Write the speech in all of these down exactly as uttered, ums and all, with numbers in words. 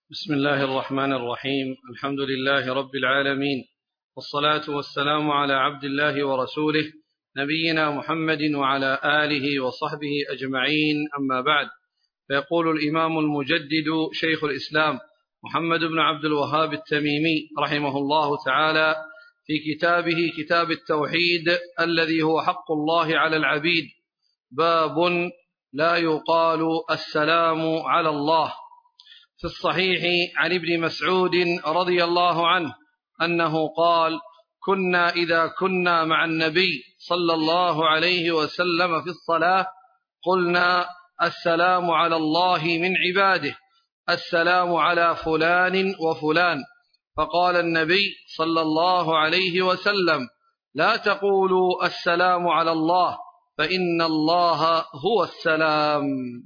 بسم الله الرحمن الرحيم. الحمد لله رب العالمين، والصلاة والسلام على عبد الله ورسوله نبينا محمد وعلى آله وصحبه أجمعين، أما بعد. فيقول الإمام المجدد شيخ الإسلام محمد بن عبد الوهاب التميمي رحمه الله تعالى في كتابه كتاب التوحيد الذي هو حق الله على العبيد: باب لا يقال السلام على الله. في الصحيح عن ابن مسعود رضي الله عنه أنه قال: كنا إذا كنا مع النبي صلى الله عليه وسلم في الصلاة قلنا: السلام على الله من عباده، السلام على فلان وفلان. فقال النبي صلى الله عليه وسلم: لا تقولوا السلام على الله، فإن الله هو السلام.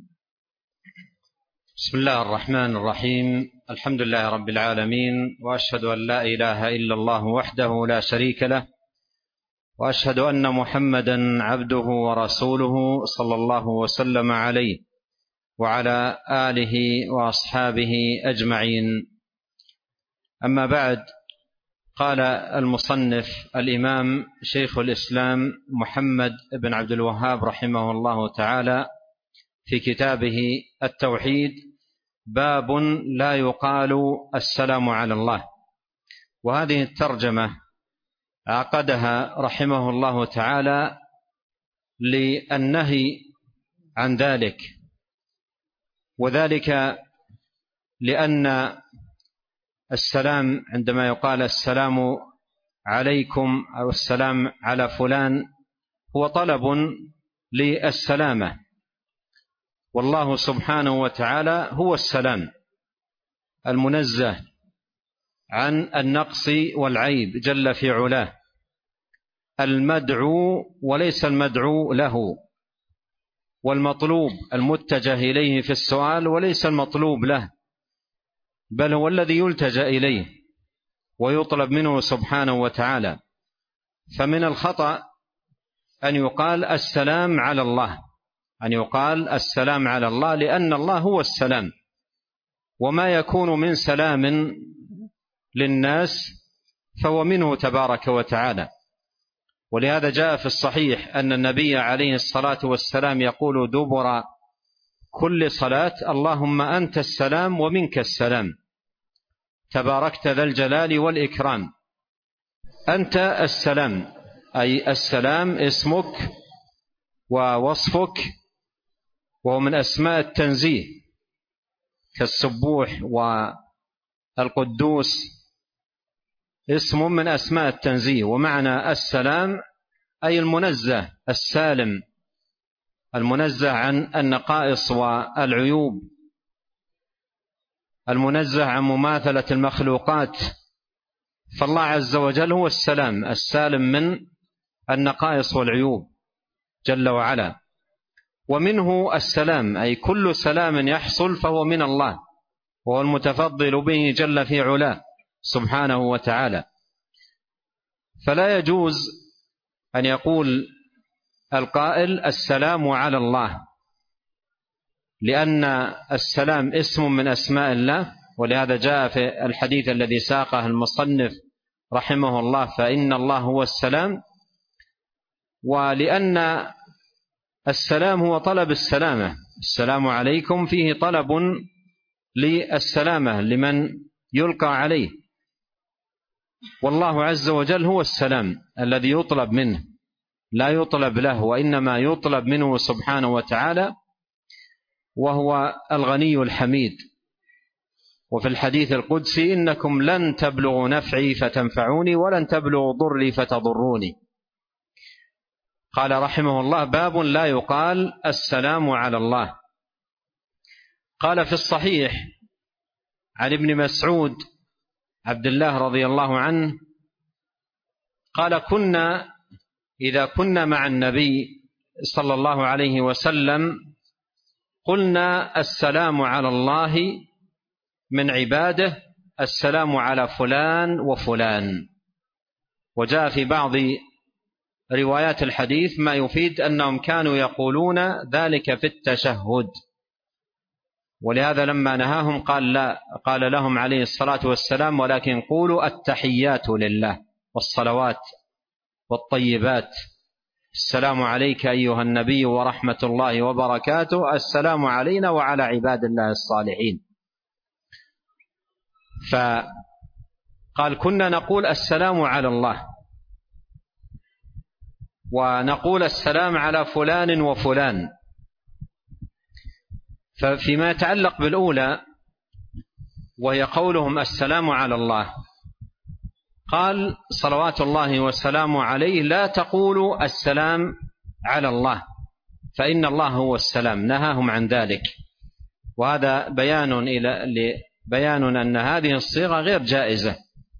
بسم الله الرحمن الرحيم. الحمد لله رب العالمين، وأشهد أن لا إله إلا الله وحده لا شريك له، وأشهد أن محمدا عبده ورسوله صلى الله وسلم عليه وعلى آله وأصحابه أجمعين. أما بعد، قال المصنف الإمام شيخ الإسلام محمد بن عبد الوهاب رحمه الله تعالى في كتابه التوحيد: باب لا يقال السلام على الله. وهذه الترجمة عقدها رحمه الله تعالى للنهي عن ذلك، وذلك لأن السلام عندما يقال السلام عليكم أو السلام على فلان هو طلب للسلامة، والله سبحانه وتعالى هو السلام المنزه عن النقص والعيب جل في علاه، المدعو وليس المدعو له، والمطلوب المتجه إليه في السؤال وليس المطلوب له، بل هو الذي يلتجأ إليه ويطلب منه سبحانه وتعالى. فمن الخطأ أن يقال السلام على الله، أن يقال السلام على الله، لأن الله هو السلام، وما يكون من سلام للناس فهو منه تبارك وتعالى. ولهذا جاء في الصحيح أن النبي عليه الصلاة والسلام يقول دبر كل صلاة: اللهم أنت السلام ومنك السلام، تباركت ذا الجلال والإكرام. أنت السلام، أي السلام اسمك ووصفك، وهو من أسماء التنزيه كالسبوح والقدوس، اسم من أسماء التنزيه. ومعنى السلام أي المنزه السالم، المنزه عن النقائص والعيوب، المنزه عن مماثلة المخلوقات. فالله عز وجل هو السلام السالم من النقائص والعيوب جل وعلا. ومنه السلام، أي كل سلام يحصل فهو من الله، وهو المتفضل به جل في علاه سبحانه وتعالى. فلا يجوز أن يقول القائل السلام على الله، لأن السلام اسم من أسماء الله، ولهذا جاء في الحديث الذي ساقه المصنف رحمه الله: فإن الله هو السلام. ولأن السلام هو طلب السلامة، السلام عليكم فيه طلب للسلامة لمن يلقى عليه، والله عز وجل هو السلام الذي يطلب منه، لا يطلب له، وإنما يطلب منه سبحانه وتعالى، وهو الغني الحميد. وفي الحديث القدسي: إنكم لن تبلغوا نفعي فتنفعوني، ولن تبلغوا ضري فتضروني. قال رحمه الله: باب لا يقال السلام على الله. قال في الصحيح عن ابن مسعود عبد الله رضي الله عنه قال: كنا إذا كنا مع النبي صلى الله عليه وسلم قلنا: السلام على الله من عباده، السلام على فلان وفلان. وجاء في بعض روايات الحديث ما يفيد أنهم كانوا يقولون ذلك في التشهد، ولهذا لما نهاهم قال لا، قال لهم عليه الصلاة والسلام: ولكن قولوا التحيات لله والصلوات والطيبات، السلام عليك أيها النبي ورحمة الله وبركاته، السلام علينا وعلى عباد الله الصالحين. فقال: كنا نقول السلام على الله، ونقول السلام على فلان وفلان. ففيما يتعلق بالأولى وهي قولهم السلام على الله، قال صلوات الله وسلامه عليه: لا تقولوا السلام على الله فإن الله هو السلام، نهاهم عن ذلك. وهذا بيان إلى بيان أن هذه الصيغة غير جائزة،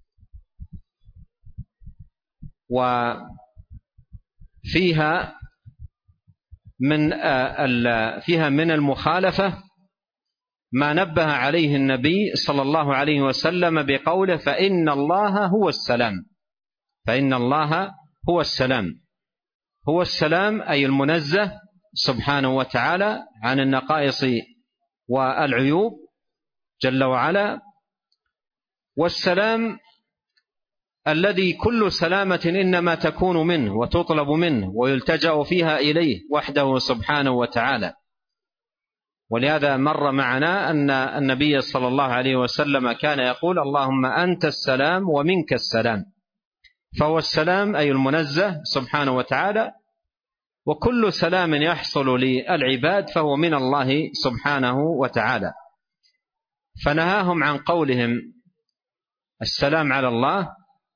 وفيها من فيها من المخالفة ما نبه عليه النبي صلى الله عليه وسلم بقوله: فإن الله هو السلام. فإن الله هو السلام، هو السلام أي المنزه سبحانه وتعالى عن النقائص والعيوب جل وعلا، والسلام الذي كل سلامة إنما تكون منه وتطلب منه ويلتجأ فيها إليه وحده سبحانه وتعالى. ولهذا مر معنا أن النبي صلى الله عليه وسلم كان يقول: اللهم أنت السلام ومنك السلام. فهو السلام أي المنزه سبحانه وتعالى، وكل سلام يحصل للعباد فهو من الله سبحانه وتعالى. فنهاهم عن قولهم السلام على الله،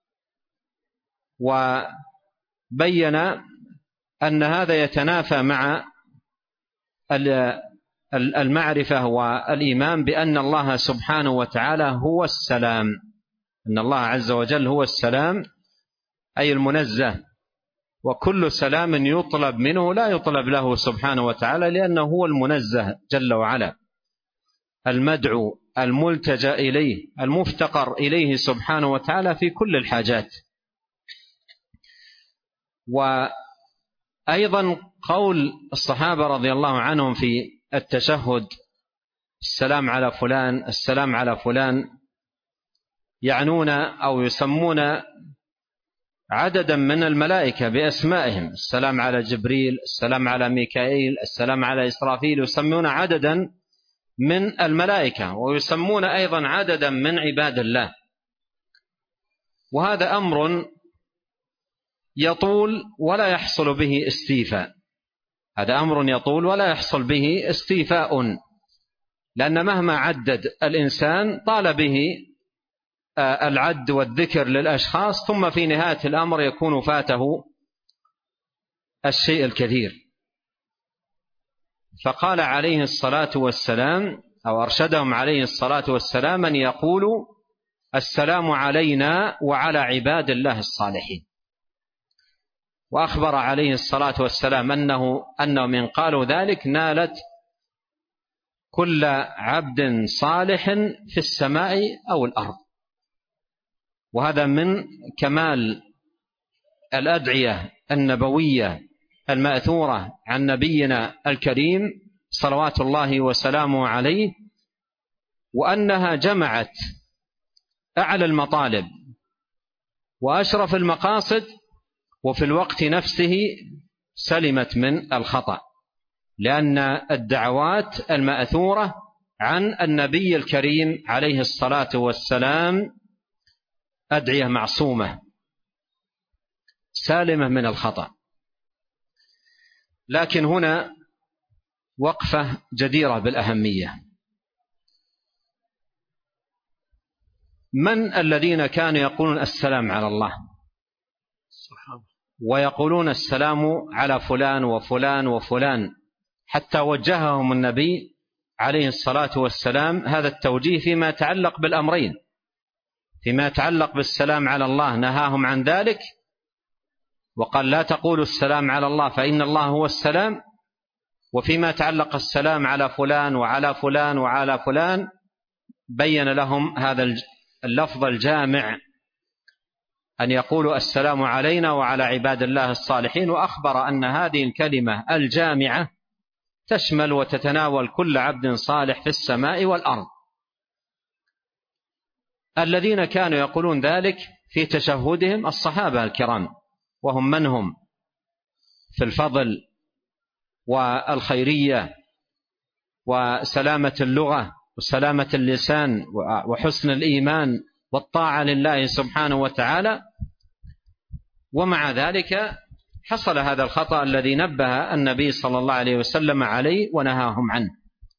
وبين أن هذا يتنافى مع المعرفة والإيمان بأن الله سبحانه وتعالى هو السلام، أن الله عز وجل هو السلام أي المنزه، وكل سلام يطلب منه لا يطلب له سبحانه وتعالى، لأنه هو المنزه جل وعلا، المدعو الملتجأ إليه المفتقر إليه سبحانه وتعالى في كل الحاجات. وأيضا قول الصحابة رضي الله عنهم في التشهد: السلام على فلان، السلام على فلان، يعنون أو يسمون عددا من الملائكة بأسمائهم: السلام على جبريل، السلام على ميكائيل، السلام على إسرافيل، يسمون عددا من الملائكة، ويسمون أيضا عددا من عباد الله. وهذا أمر يطول ولا يحصل به استيفاء، هذا أمر يطول ولا يحصل به استيفاء، لأن مهما عدد الإنسان طال به العد والذكر للأشخاص، ثم في نهاية الأمر يكون فاته الشيء الكثير. فقال عليه الصلاة والسلام، أو أرشدهم عليه الصلاة والسلام، أن يقولوا السلام علينا وعلى عباد الله الصالحين. وأخبر عليه الصلاة والسلام أنه أنه من قالوا ذلك نالت كل عبد صالح في السماء أو الأرض. وهذا من كمال الأدعية النبوية المأثورة عن نبينا الكريم صلوات الله وسلامه عليه، وأنها جمعت أعلى المطالب وأشرف المقاصد، وفي الوقت نفسه سلمت من الخطأ، لأن الدعوات المأثورة عن النبي الكريم عليه الصلاة والسلام أدعية معصومة سالمة من الخطأ. لكن هنا وقفة جديرة بالأهمية: من الذين كانوا يقولون السلام على الله ويقولون السلام على فلان وفلان وفلان، حتى وجههم النبي عليه الصلاة والسلام هذا التوجيه فيما يتعلق بالأمرين؟ فيما يتعلق بالسلام على الله نهاهم عن ذلك وقال: لا تقولوا السلام على الله فإن الله هو السلام. وفيما يتعلق السلام على فلان وعلى فلان وعلى فلان بين لهم هذا اللفظ الجامع أن يقولوا السلام علينا وعلى عباد الله الصالحين، وأخبر أن هذه الكلمة الجامعة تشمل وتتناول كل عبد صالح في السماء والأرض. الذين كانوا يقولون ذلك في تشهدهم الصحابة الكرام، وهم من هم في الفضل والخيرية وسلامة اللغة وسلامة اللسان وحسن الإيمان والطاعة لله سبحانه وتعالى. ومع ذلك حصل هذا الخطأ الذي نبه النبي صلى الله عليه وسلم عليه ونهاهم عنه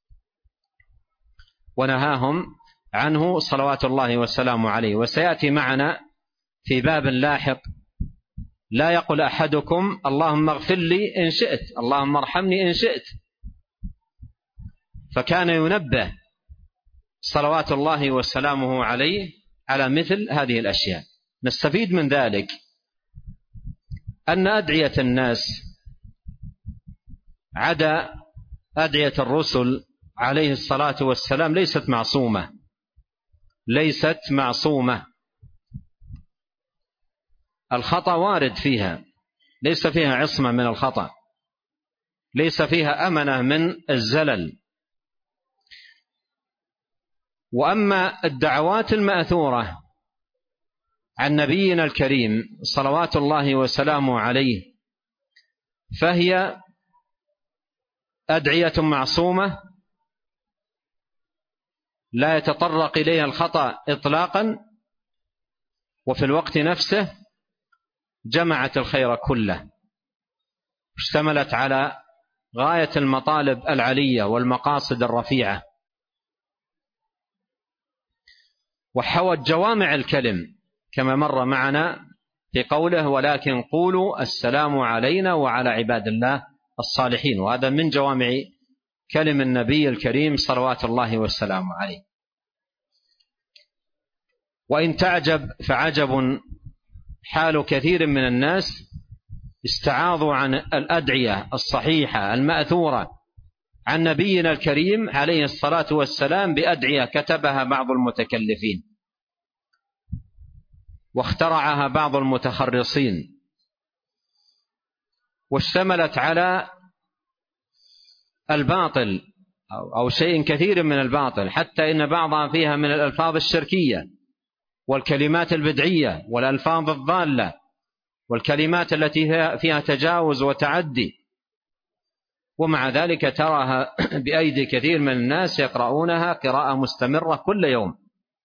ونهاهم عنه صلوات الله والسلام عليه. وسيأتي معنا في باب لاحق: لا يقل أحدكم اللهم اغفر لي إن شئت، اللهم ارحمني إن شئت. فكان ينبه صلوات الله وسلامه عليه على مثل هذه الأشياء. نستفيد من ذلك أن أدعية الناس عدا أدعية الرسل عليه الصلاة والسلام ليست معصومة، ليست معصومة. الخطأ وارد فيها، ليس فيها عصمة من الخطأ، ليس فيها أمنة من الزلل. وأما الدعوات المأثورة عن نبينا الكريم صلوات الله وسلامه عليه فهي أدعية معصومة لا يتطرق إليها الخطأ إطلاقا، وفي الوقت نفسه جمعت الخير كله، اشتملت على غاية المطالب العلية والمقاصد الرفيعة، وحوت جوامع الكلم كما مر معنا في قوله: ولكن قولوا السلام علينا وعلى عباد الله الصالحين. وهذا من جوامع كلم النبي الكريم صلوات الله والسلام عليه. وإن تعجب فعجب حال كثير من الناس استعاضوا عن الأدعية الصحيحة المأثورة عن نبينا الكريم عليه الصلاة والسلام بأدعية كتبها بعض المتكلفين واخترعها بعض المتخرصين، واشتملت على الباطل أو شيء كثير من الباطل، حتى إن بعضها فيها من الألفاظ الشركية والكلمات البدعية والألفاظ الضالة والكلمات التي فيها تجاوز وتعدي. ومع ذلك تراها بأيدي كثير من الناس يقرؤونها قراءة مستمرة كل يوم،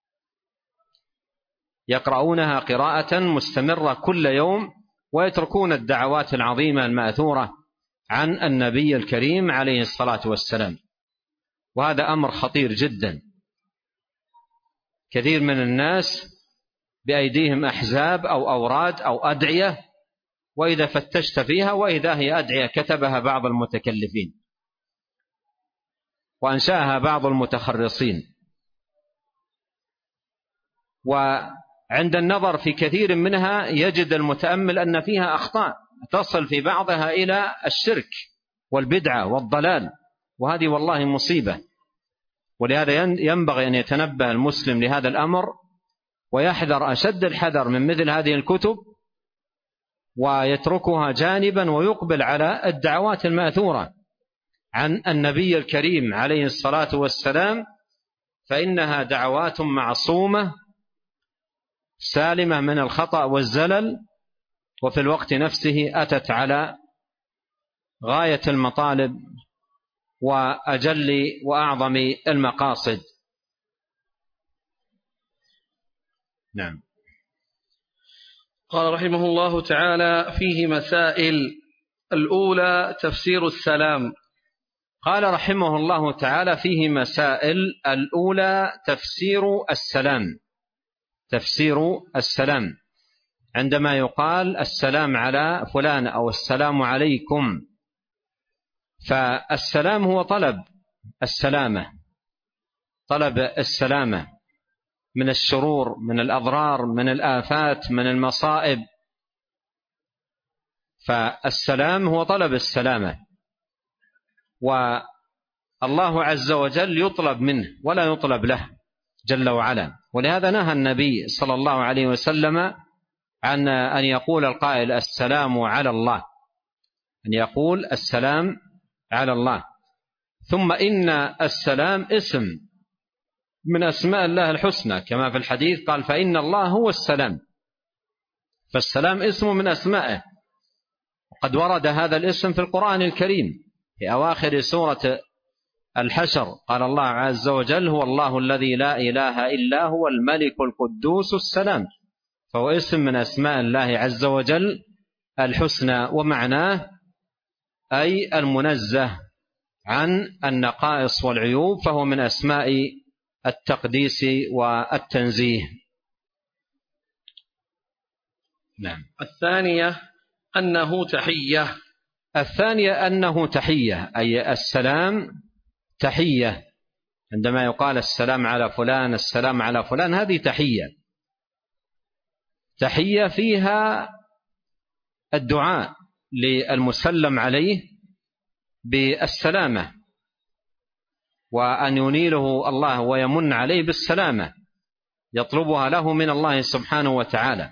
يقرؤونها قراءة مستمرة كل يوم، ويتركون الدعوات العظيمة المأثورة عن النبي الكريم عليه الصلاة والسلام. وهذا أمر خطير جدا. كثير من الناس بأيديهم أحزاب أو أوراد أو أدعية، وإذا فتشت فيها وإذا هي أدعية كتبها بعض المتكلفين وأنشأها بعض المتخرصين. وعند النظر في كثير منها يجد المتأمل أن فيها أخطاء تصل في بعضها إلى الشرك والبدعة والضلال، وهذه والله مصيبة. ولهذا ينبغي أن يتنبه المسلم لهذا الأمر ويحذر أشد الحذر من مثل هذه الكتب، ويتركها جانبا ويقبل على الدعوات المأثورة عن النبي الكريم عليه الصلاة والسلام، فإنها دعوات معصومة سالمة من الخطأ والزلل، وفي الوقت نفسه أتت على غاية المطالب وأجل وأعظم المقاصد. نعم. قال رحمه الله تعالى: فيه مسائل. الأولى تفسير السلام. قال رحمه الله تعالى: فيه مسائل. الأولى تفسير السلام. تفسير السلام عندما يقال السلام على فلان أو السلام عليكم، فالسلام هو طلب السلامة، طلب السلامة من الشرور، من الأضرار، من الآفات، من المصائب. فالسلام هو طلب السلامة، والله عز وجل يطلب منه ولا يطلب له جل وعلا. ولهذا نهى النبي صلى الله عليه وسلم عن أن يقول القائل السلام على الله، أن يقول السلام على الله. ثم إن السلام اسم من أسماء الله الحسنى كما في الحديث قال فإن الله هو السلام، فالسلام اسم من أسمائه. وقد ورد هذا الاسم في القرآن الكريم في أواخر سورة الحشر، قال الله عز وجل هو الله الذي لا إله إلا هو الملك القدوس السلام، فهو اسم من أسماء الله عز وجل الحسنى، ومعناه أي المنزه عن النقائص والعيوب، فهو من أسماء التقديس والتنزيه. نعم. الثانية أنه تحية. الثانية أنه تحية، أي السلام تحية. عندما يقال السلام على فلان السلام على فلان هذه تحية، تحية فيها الدعاء للمسلم عليه بالسلامة، وأن ينيله الله ويمن عليه بالسلامة، يطلبها له من الله سبحانه وتعالى.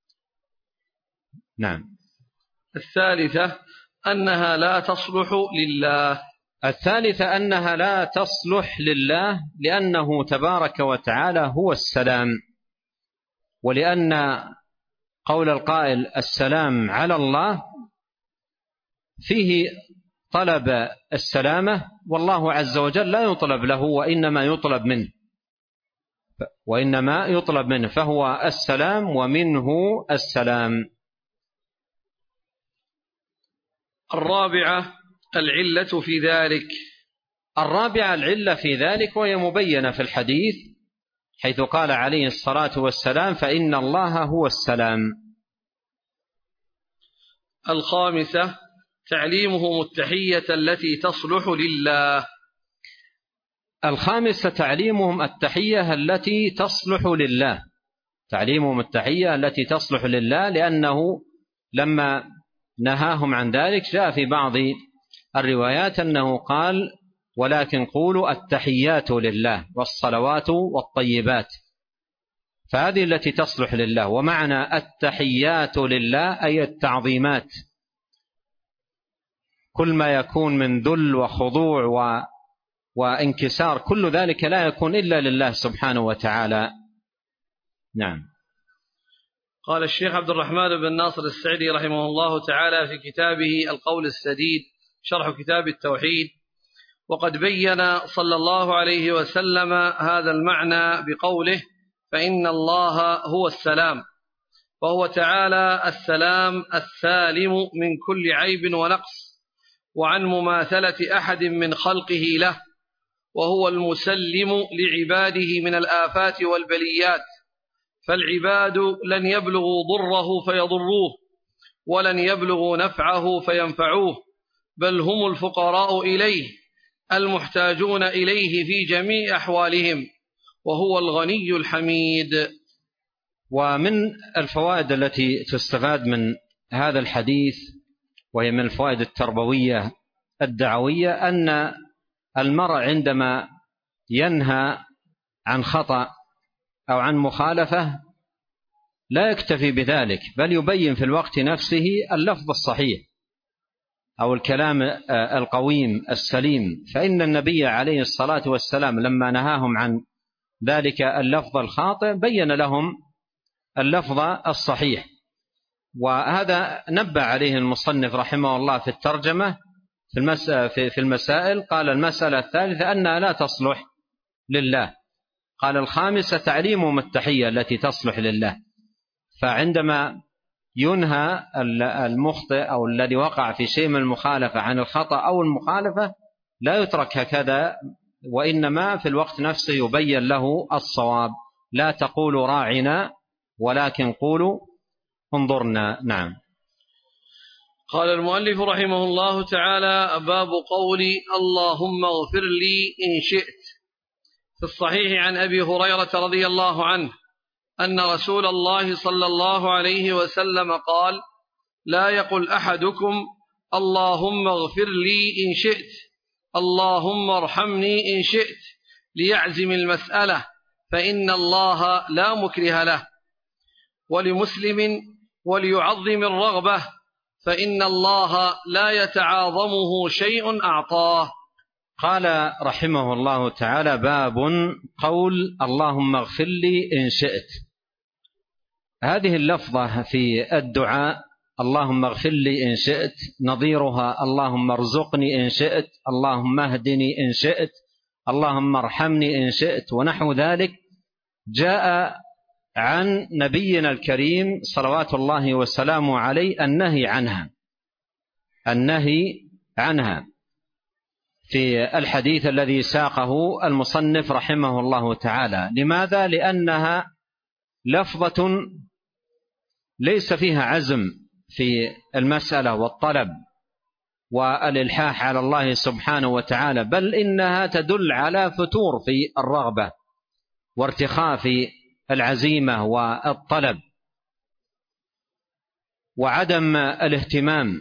نعم. الثالثة أنها لا تصلح لله. الثالثة أنها لا تصلح لله، لأنه تبارك وتعالى هو السلام، ولأن قول القائل السلام على الله فيه طلب السلامة، والله عز وجل لا يطلب له وإنما يطلب منه وإنما يطلب منه فهو السلام ومنه السلام. الرابعة العلة في ذلك. الرابعة العلة في ذلك، وهي مبينة في الحديث حيث قال عليه الصلاة والسلام فإن الله هو السلام. الخامسة تعليمهم التحية التي تصلح لله. الخامسة تعليمهم التحية التي تصلح لله، تعليمهم التحية التي تصلح لله، لأنه لما نهاهم عن ذلك جاء في بعض الروايات أنه قال ولكن قولوا التحيات لله والصلوات والطيبات، فهذه التي تصلح لله. ومعنى التحيات لله أي التعظيمات، كل ما يكون من ذل وخضوع و... وانكسار، كل ذلك لا يكون إلا لله سبحانه وتعالى. نعم. قال الشيخ عبد الرحمن بن ناصر السعدي رحمه الله تعالى في كتابه القول السديد شرح كتاب التوحيد: وقد بين صلى الله عليه وسلم هذا المعنى بقوله فإن الله هو السلام، وهو تعالى السلام السالم من كل عيب ونقص وعن مماثلة أحد من خلقه له، وهو المسلم لعباده من الآفات والبليات، فالعباد لن يبلغوا ضره فيضروه ولن يبلغوا نفعه فينفعوه، بل هم الفقراء إليه المحتاجون إليه في جميع أحوالهم، وهو الغني الحميد. ومن الفوائد التي تستفاد من هذا الحديث، وهي من الفوائد التربوية الدعوية، أن المرء عندما ينهى عن خطأ أو عن مخالفة لا يكتفي بذلك، بل يبين في الوقت نفسه اللفظ الصحيح أو الكلام القويم السليم. فإن النبي عليه الصلاة والسلام لما نهاهم عن ذلك اللفظ الخاطئ بين لهم اللفظ الصحيح، وهذا نبه عليه المصنف رحمه الله في الترجمة في المسائل. قال المسألة الثالثة أنها لا تصلح لله. قال الخامسة تعليمهم التحية التي تصلح لله. فعندما ينهى المخطئ أو الذي وقع في شيء من المخالفة عن الخطأ أو المخالفة لا يترك هكذا، وإنما في الوقت نفسه يبين له الصواب. لا تقولوا راعنا ولكن قولوا انظرنا. نعم. قال المؤلف رحمه الله تعالى: باب قولي اللهم اغفر لي إن شئت. في الصحيح عن أبي هريرة رضي الله عنه أن رسول الله صلى الله عليه وسلم قال: لا يقل أحدكم اللهم اغفر لي إن شئت، اللهم ارحمني إن شئت، ليعزم المسألة، فإن الله لا مكره له. ولمسلم: وليعظم الرغبة، فإن الله لا يتعاظمه شيء أعطاه. قال رحمه الله تعالى: باب قول اللهم اغفر لي إن شئت. هذه اللفظة في الدعاء اللهم اغفر لي إن شئت نظيرها اللهم ارزقني إن شئت، اللهم اهدني إن شئت، اللهم ارحمني إن شئت، ونحو ذلك، جاء عن نبينا الكريم صلوات الله وسلامه عليه النهي عنها النهي عنها في الحديث الذي ساقه المصنف رحمه الله تعالى. لماذا؟ لأنها لفظة ليس فيها عزم في المسألة والطلب والإلحاح على الله سبحانه وتعالى، بل إنها تدل على فتور في الرغبة وارتخاء في العزيمة والطلب وعدم الاهتمام.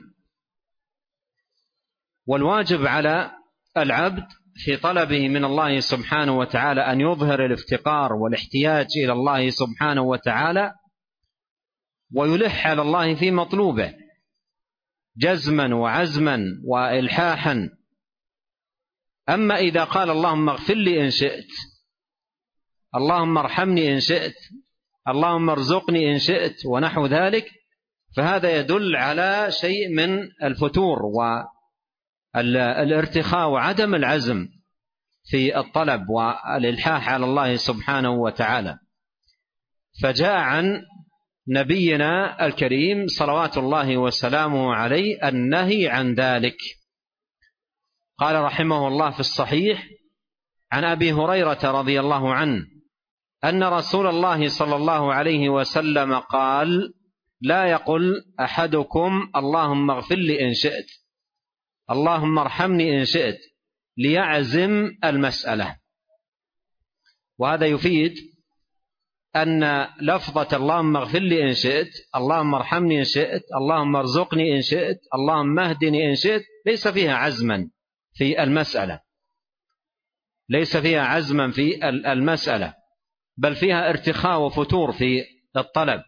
والواجب على العبد في طلبه من الله سبحانه وتعالى أن يظهر الافتقار والاحتياج إلى الله سبحانه وتعالى ويلح على الله في مطلوبه جزما وعزما وإلحاحا. أما إذا قال اللهم اغفر لي إن شئت، اللهم ارحمني إن شئت، اللهم ارزقني إن شئت، ونحو ذلك، فهذا يدل على شيء من الفتور والارتخاء وعدم العزم في الطلب والإلحاح على الله سبحانه وتعالى. فجاء عن نبينا الكريم صلوات الله وسلامه عليه النهي عن ذلك. قال رحمه الله في الصحيح عن أبي هريرة رضي الله عنه أن رسول الله صلى الله عليه وسلم قال: لا يقل أحدكم اللهم اغفر لي إن شئت، اللهم ارحمني إن شئت، ليعزم المسألة. وهذا يفيد أن لفظة اللهم اغفر لي إن شئت، اللهم ارحمني إن شئت، اللهم ارزقني إن شئت، اللهم اهدني إن شئت، ليس فيها عزما في المسألة ليس فيها عزما في المسألة بل فيها ارتخاء وفتور في الطلب.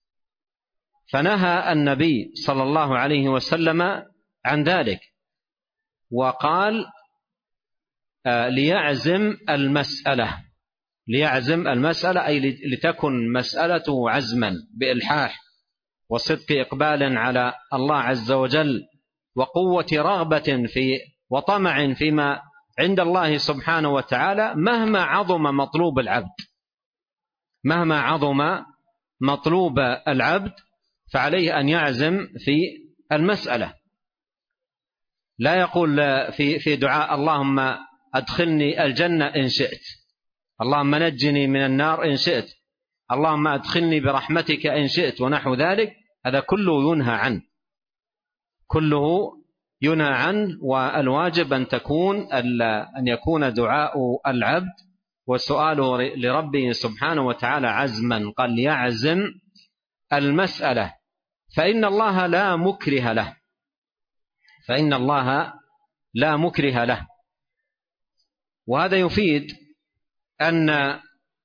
فنهى النبي صلى الله عليه وسلم عن ذلك وقال: ليعزم المسألة ليعزم المسألة أي لتكن مسألته عزما بإلحاح وصدق إقبال على الله عز وجل وقوة رغبة في وطمع فيما عند الله سبحانه وتعالى، مهما عظم مطلوب العبد مهما عظم مطلوب العبد فعليه أن يعزم في المسألة. لا يقول في في دعاء اللهم أدخلني الجنة إن شئت، اللهم نجني من النار إن شئت، اللهم أدخلني برحمتك إن شئت، ونحو ذلك. هذا كله ينهى عنه كله ينهى عنه والواجب أن تكون أن يكون دعاء العبد وسؤاله لربه سبحانه وتعالى عزما. قال: يعزم المسألة، فإن الله لا مكره له فإن الله لا مكره له. وهذا يفيد أن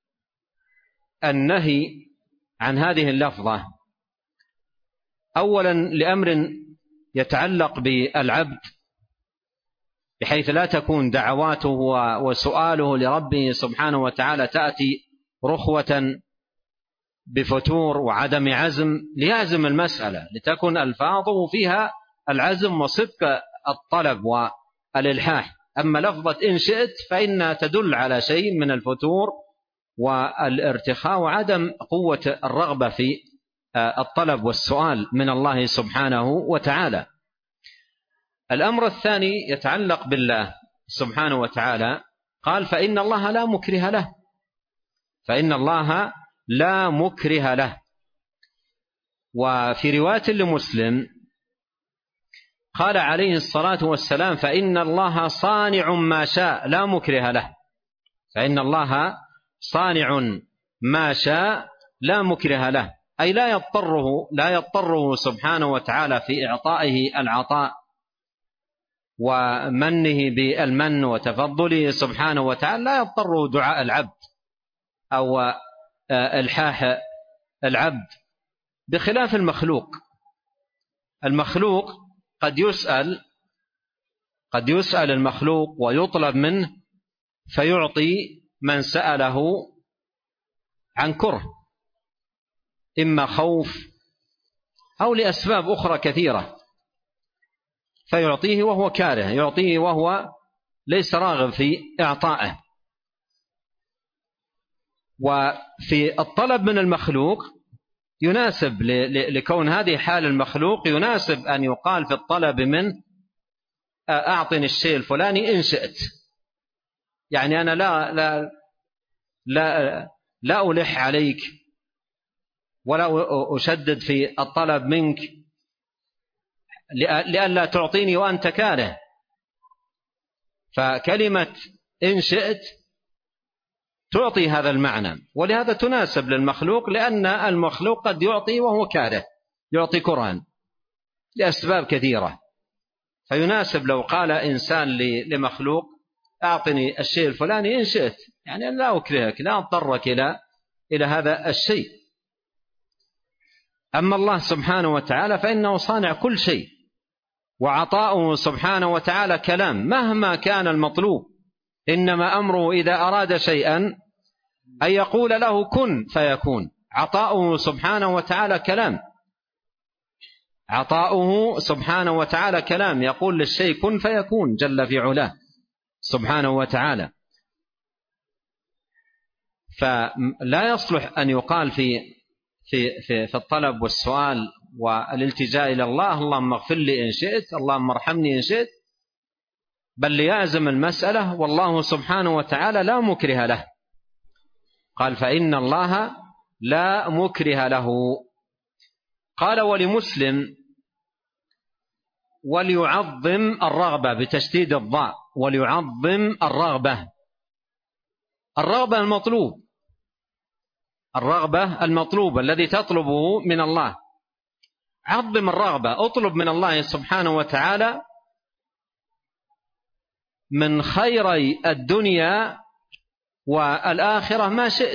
النهي عن هذه اللفظة أولا لأمر يتعلق بالعبد، بحيث لا تكون دعواته وسؤاله لربه سبحانه وتعالى تأتي رخوة بفتور وعدم عزم، ليعزم المسألة لتكون ألفاظه فيها العزم وصدق الطلب والإلحاح. أما لفظة إن شئت فإنها تدل على شيء من الفتور والارتخاء وعدم قوة الرغبة في الطلب والسؤال من الله سبحانه وتعالى. الأمر الثاني يتعلق بالله سبحانه وتعالى. قال: فإن الله لا مكره له فإن الله لا مكره له. وفي رواية لمسلم قال عليه الصلاة والسلام: فإن الله صانع ما شاء لا مكره له فإن الله صانع ما شاء لا مكره له، أي لا يضطره لا يضطره سبحانه وتعالى في إعطائه العطاء ومنه بالمن وتفضله سبحانه وتعالى، لا يضطره دعاء العبد أو إلحاح العبد، بخلاف المخلوق. المخلوق قد يسأل قد يسأل المخلوق ويطلب منه فيعطي من سأله عن كره، إما خوف أو لأسباب أخرى كثيرة، فيعطيه وهو كاره، يعطيه وهو ليس راغب في إعطائه. وفي الطلب من المخلوق يناسب لكون هذه حال المخلوق يناسب أن يقال في الطلب منه أعطني الشيء الفلاني إن شئت، يعني أنا لا لا لا لا ألح عليك ولا أشدد في الطلب منك لئلا تعطيني وأنت كاره. فكلمة إن شئت تعطي هذا المعنى، ولهذا تناسب للمخلوق، لأن المخلوق قد يعطي وهو كاره، يعطي كرها لأسباب كثيرة، فيناسب لو قال إنسان لمخلوق أعطني الشيء الفلاني إن شئت، يعني لا أكرهك، لا أضطرك إلى إلى هذا الشيء. أما الله سبحانه وتعالى فإنه صانع كل شيء، وعطاؤه سبحانه وتعالى كلام مهما كان المطلوب، إنما أمره إذا أراد شيئا أن يقول له كن فيكون. عطاؤه سبحانه وتعالى كلام، عطاؤه سبحانه وتعالى كلام، يقول للشيء كن فيكون جل في علاه سبحانه وتعالى. فلا يصلح أن يقال في في في في الطلب والسؤال والالتجاء إلى الله اللهم اغفر لي إن شئت، اللهم ارحمني إن شئت، بل ليعزم المسألة، والله سبحانه وتعالى لا مكره له، قال فإن الله لا مكره له. قال ولمسلم وليعظم الرغبة بتشديد الضاء، وليعظم الرغبة، الرغبة المطلوب، الرغبة المطلوبة الذي تطلبه من الله، عظم الرغبة، اطلب من الله سبحانه وتعالى من خيري الدنيا والآخرة ما شئت،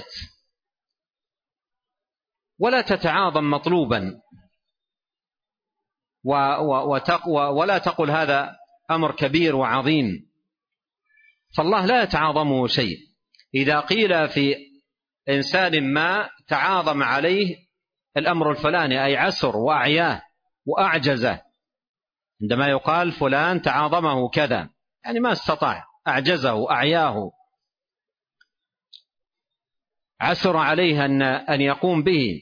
ولا تتعاظم مطلوبا ولا تقل هذا أمر كبير وعظيم، فالله لا يتعاظمه شيء. إذا قيل في إنسان ما تعاظم عليه الأمر الفلاني أي عسر وأعياه وأعجزه، عندما يقال فلان تعاظمه كذا يعني ما استطاع، أعجزه أعياه، عسر عليه أن يقوم به،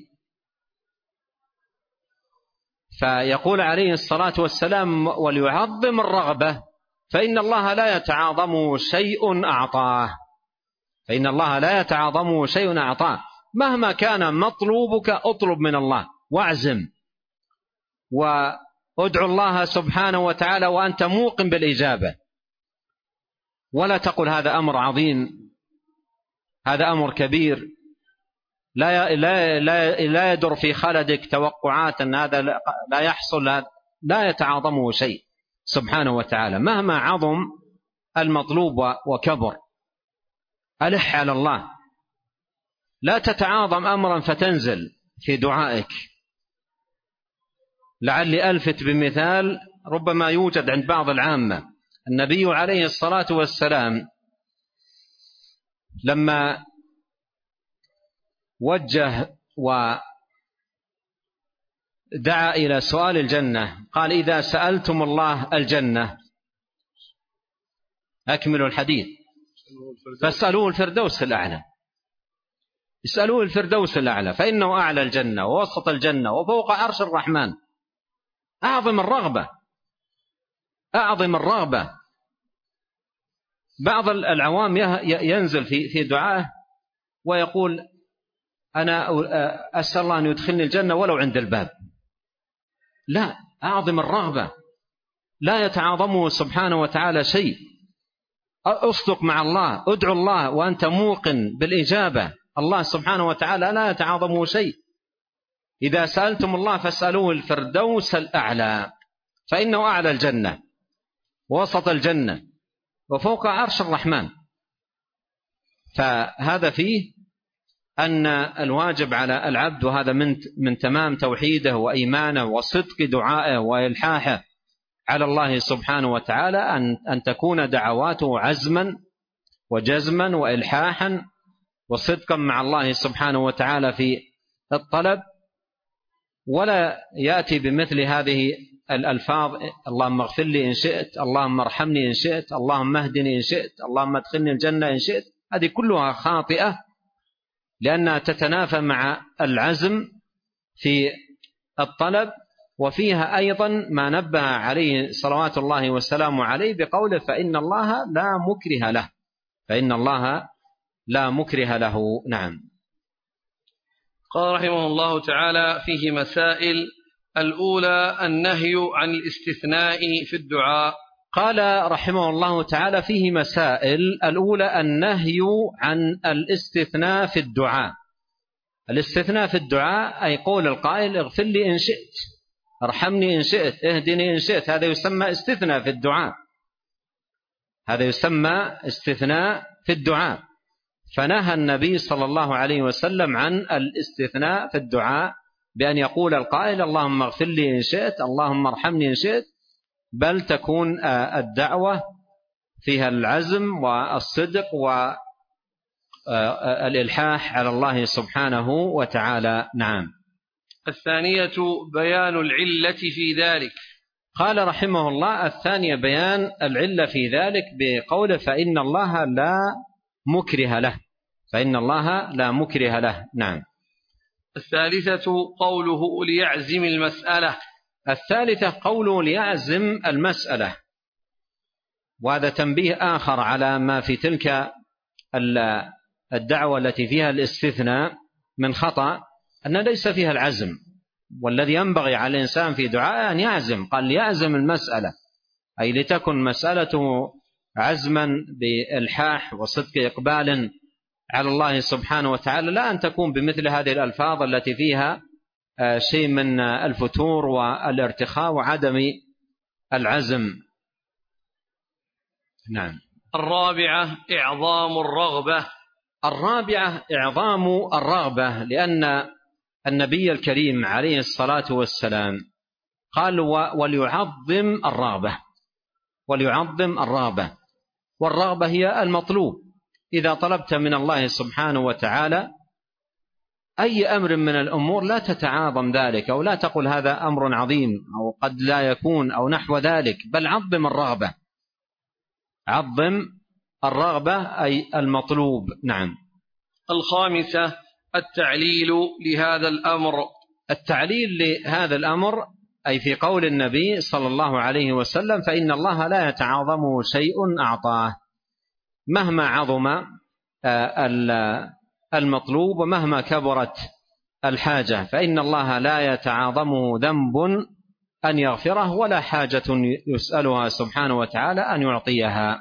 فيقول عليه الصلاة والسلام وليعظم الرغبة، فإن الله لا يتعاظمه شيء أعطاه، فإن الله لا يتعاظمه شيء أعطاه. مهما كان مطلوبك اطلب من الله واعزم وادعو الله سبحانه وتعالى وأنت موقن بالإجابة، ولا تقل هذا أمر عظيم، هذا أمر كبير، لا لا لا لا يدر في خلدك توقعات أن هذا لا يحصل، لا يتعاظمه شيء سبحانه وتعالى مهما عظم المطلوب وكبر. ألح على الله، لا تتعاظم أمرا فتنزل في دعائك. لعلي ألفت بمثال ربما يوجد عند بعض العامة. النبي عليه الصلاة والسلام لما وجه ودعا إلى سؤال الجنة قال إذا سألتم الله الجنة أكملوا الحديث فاسألوه الفردوس الأعلى، اسألوه الفردوس الأعلى فإنه أعلى الجنة ووسط الجنة وفوق عرش الرحمن. أعظم الرغبة، أعظم الرغبة. بعض العوام ينزل في في دعائه ويقول أنا أسأل الله أن يدخلني الجنة ولو عند الباب. لا، أعظم الرغبة، لا يتعاظمه سبحانه وتعالى شيء. أصدق مع الله، ادعو الله وأنت موقن بالإجابة، الله سبحانه وتعالى لا يتعاظمه شيء. إذا سألتم الله فاسألوه الفردوس الأعلى فإنه أعلى الجنة وسط الجنة وفوق عرش الرحمن. فهذا فيه أن الواجب على العبد، وهذا من من تمام توحيده وإيمانه وصدق دعائه وإلحاحه، على الله سبحانه وتعالى أن أن تكون دعواته عزما وجزما وإلحاحا وصدقا مع الله سبحانه وتعالى في الطلب، ولا يأتي بمثل هذه الألفاظ: اللهم اغفر لي إن شئت، اللهم ارحمني إن شئت، اللهم اهدني إن شئت، اللهم ادخلني الجنة إن شئت. هذه كلها خاطئة، لأنها تتنافى مع العزم في الطلب، وفيها أيضا ما نبه عليه صلوات الله والسلام عليه بقوله: فإن الله لا مكره له، فإن الله لا مكره له. نعم. قال رحمه الله تعالى: فيه مسائل. الأولى النهي عن الاستثناء في الدعاء. قال رحمه الله تعالى: فيه مسائل. الأولى النهي عن الاستثناء في الدعاء. الاستثناء في الدعاء أي قول القائل: اغفر لي إن شئت، ارحمني إن شئت، اهدني إن شئت. هذا يسمى استثناء في الدعاء، هذا يسمى استثناء في الدعاء. فنهى النبي صلى الله عليه وسلم عن الاستثناء في الدعاء بأن يقول القائل: اللهم اغفر لي إن شئت، اللهم ارحمني إن شئت، بل تكون الدعوة فيها العزم والصدق والإلحاح على الله سبحانه وتعالى. نعم. الثانية بيان العلة في ذلك. قال رحمه الله: الثانية بيان العلة في ذلك بقوله: فإن الله لا مكره له، فإن الله لا مكره له. نعم. الثالثة قوله ليعزم المسألة. الثالثة قوله ليعزم المسألة، وهذا تنبيه آخر على ما في تلك الدعوة التي فيها الاستثناء من خطأ، أن ليس فيها العزم، والذي ينبغي على الإنسان في دعاء أن يعزم. قال ليعزم المسألة، أي لتكن مسألته عزما بإلحاح وصدق إقبال على الله سبحانه وتعالى، لا أن تكون بمثل هذه الألفاظ التي فيها شيء من الفتور والارتخاء وعدم العزم. نعم. الرابعة إعظام الرغبة. الرابعة إعظام الرغبة، لأن النبي الكريم عليه الصلاة والسلام قال: وليعظم الرغبة، وليعظم الرغبة. والرغبة هي المطلوب. إذا طلبت من الله سبحانه وتعالى أي أمر من الأمور لا تتعاظم ذلك، أو لا تقل هذا أمر عظيم أو قد لا يكون أو نحو ذلك، بل عظم الرغبة، عظم الرغبة أي المطلوب. نعم. الخامسة التعليل لهذا الأمر. التعليل لهذا الأمر أي في قول النبي صلى الله عليه وسلم: فإن الله لا يتعاظمه شيء أعطاه. مهما عظم المطلوب ومهما كبرت الحاجة، فإن الله لا يتعاظمه ذنب أن يغفره، ولا حاجة يسألها سبحانه وتعالى أن يعطيها،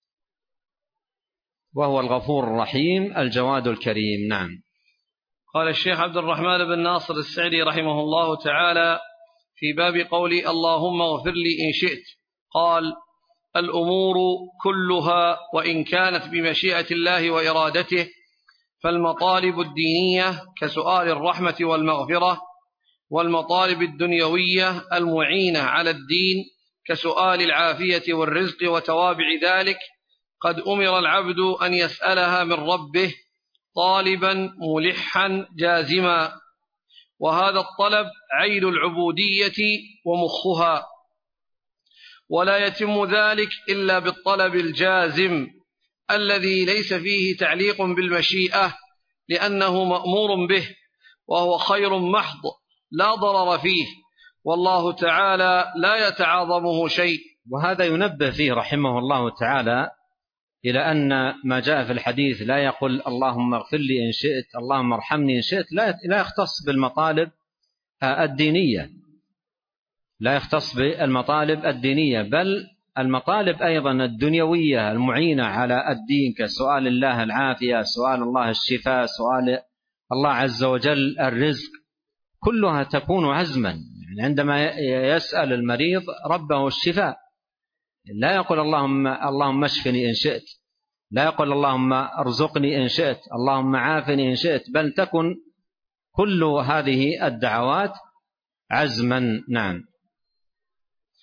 وهو الغفور الرحيم الجواد الكريم. نعم. قال الشيخ عبد الرحمن بن ناصر السعدي رحمه الله تعالى في باب قولي: اللهم اغفر لي إن شئت، قال: الأمور كلها وإن كانت بمشيئة الله وإرادته، فالمطالب الدينية كسؤال الرحمة والمغفرة، والمطالب الدنيوية المعينة على الدين كسؤال العافية والرزق وتوابع ذلك، قد أمر العبد أن يسألها من ربه طالبا ملحا جازما، وهذا الطلب عين العبودية ومخها، ولا يتم ذلك إلا بالطلب الجازم الذي ليس فيه تعليق بالمشيئة، لأنه مأمور به، وهو خير محض لا ضرر فيه، والله تعالى لا يتعاظمه شيء. وهذا ينبه فيه رحمه الله تعالى إلى أن ما جاء في الحديث لا يقول: اللهم اغفر لي إن شئت، اللهم ارحمني إن شئت، لا يختص بالمطالب الدينية، لا يختص بالمطالب الدينية، بل المطالب أيضا الدنيوية المعينة على الدين كسؤال الله العافية، سؤال الله الشفاء، سؤال الله عز وجل الرزق، كلها تكون عزما. يعني عندما يسأل المريض ربه الشفاء لا يقول: اللهم اللهم اشفني إن شئت، لا يقول: اللهم ارزقني إن شئت، اللهم عافني إن شئت، بل تكن كل هذه الدعوات عزما. نعم.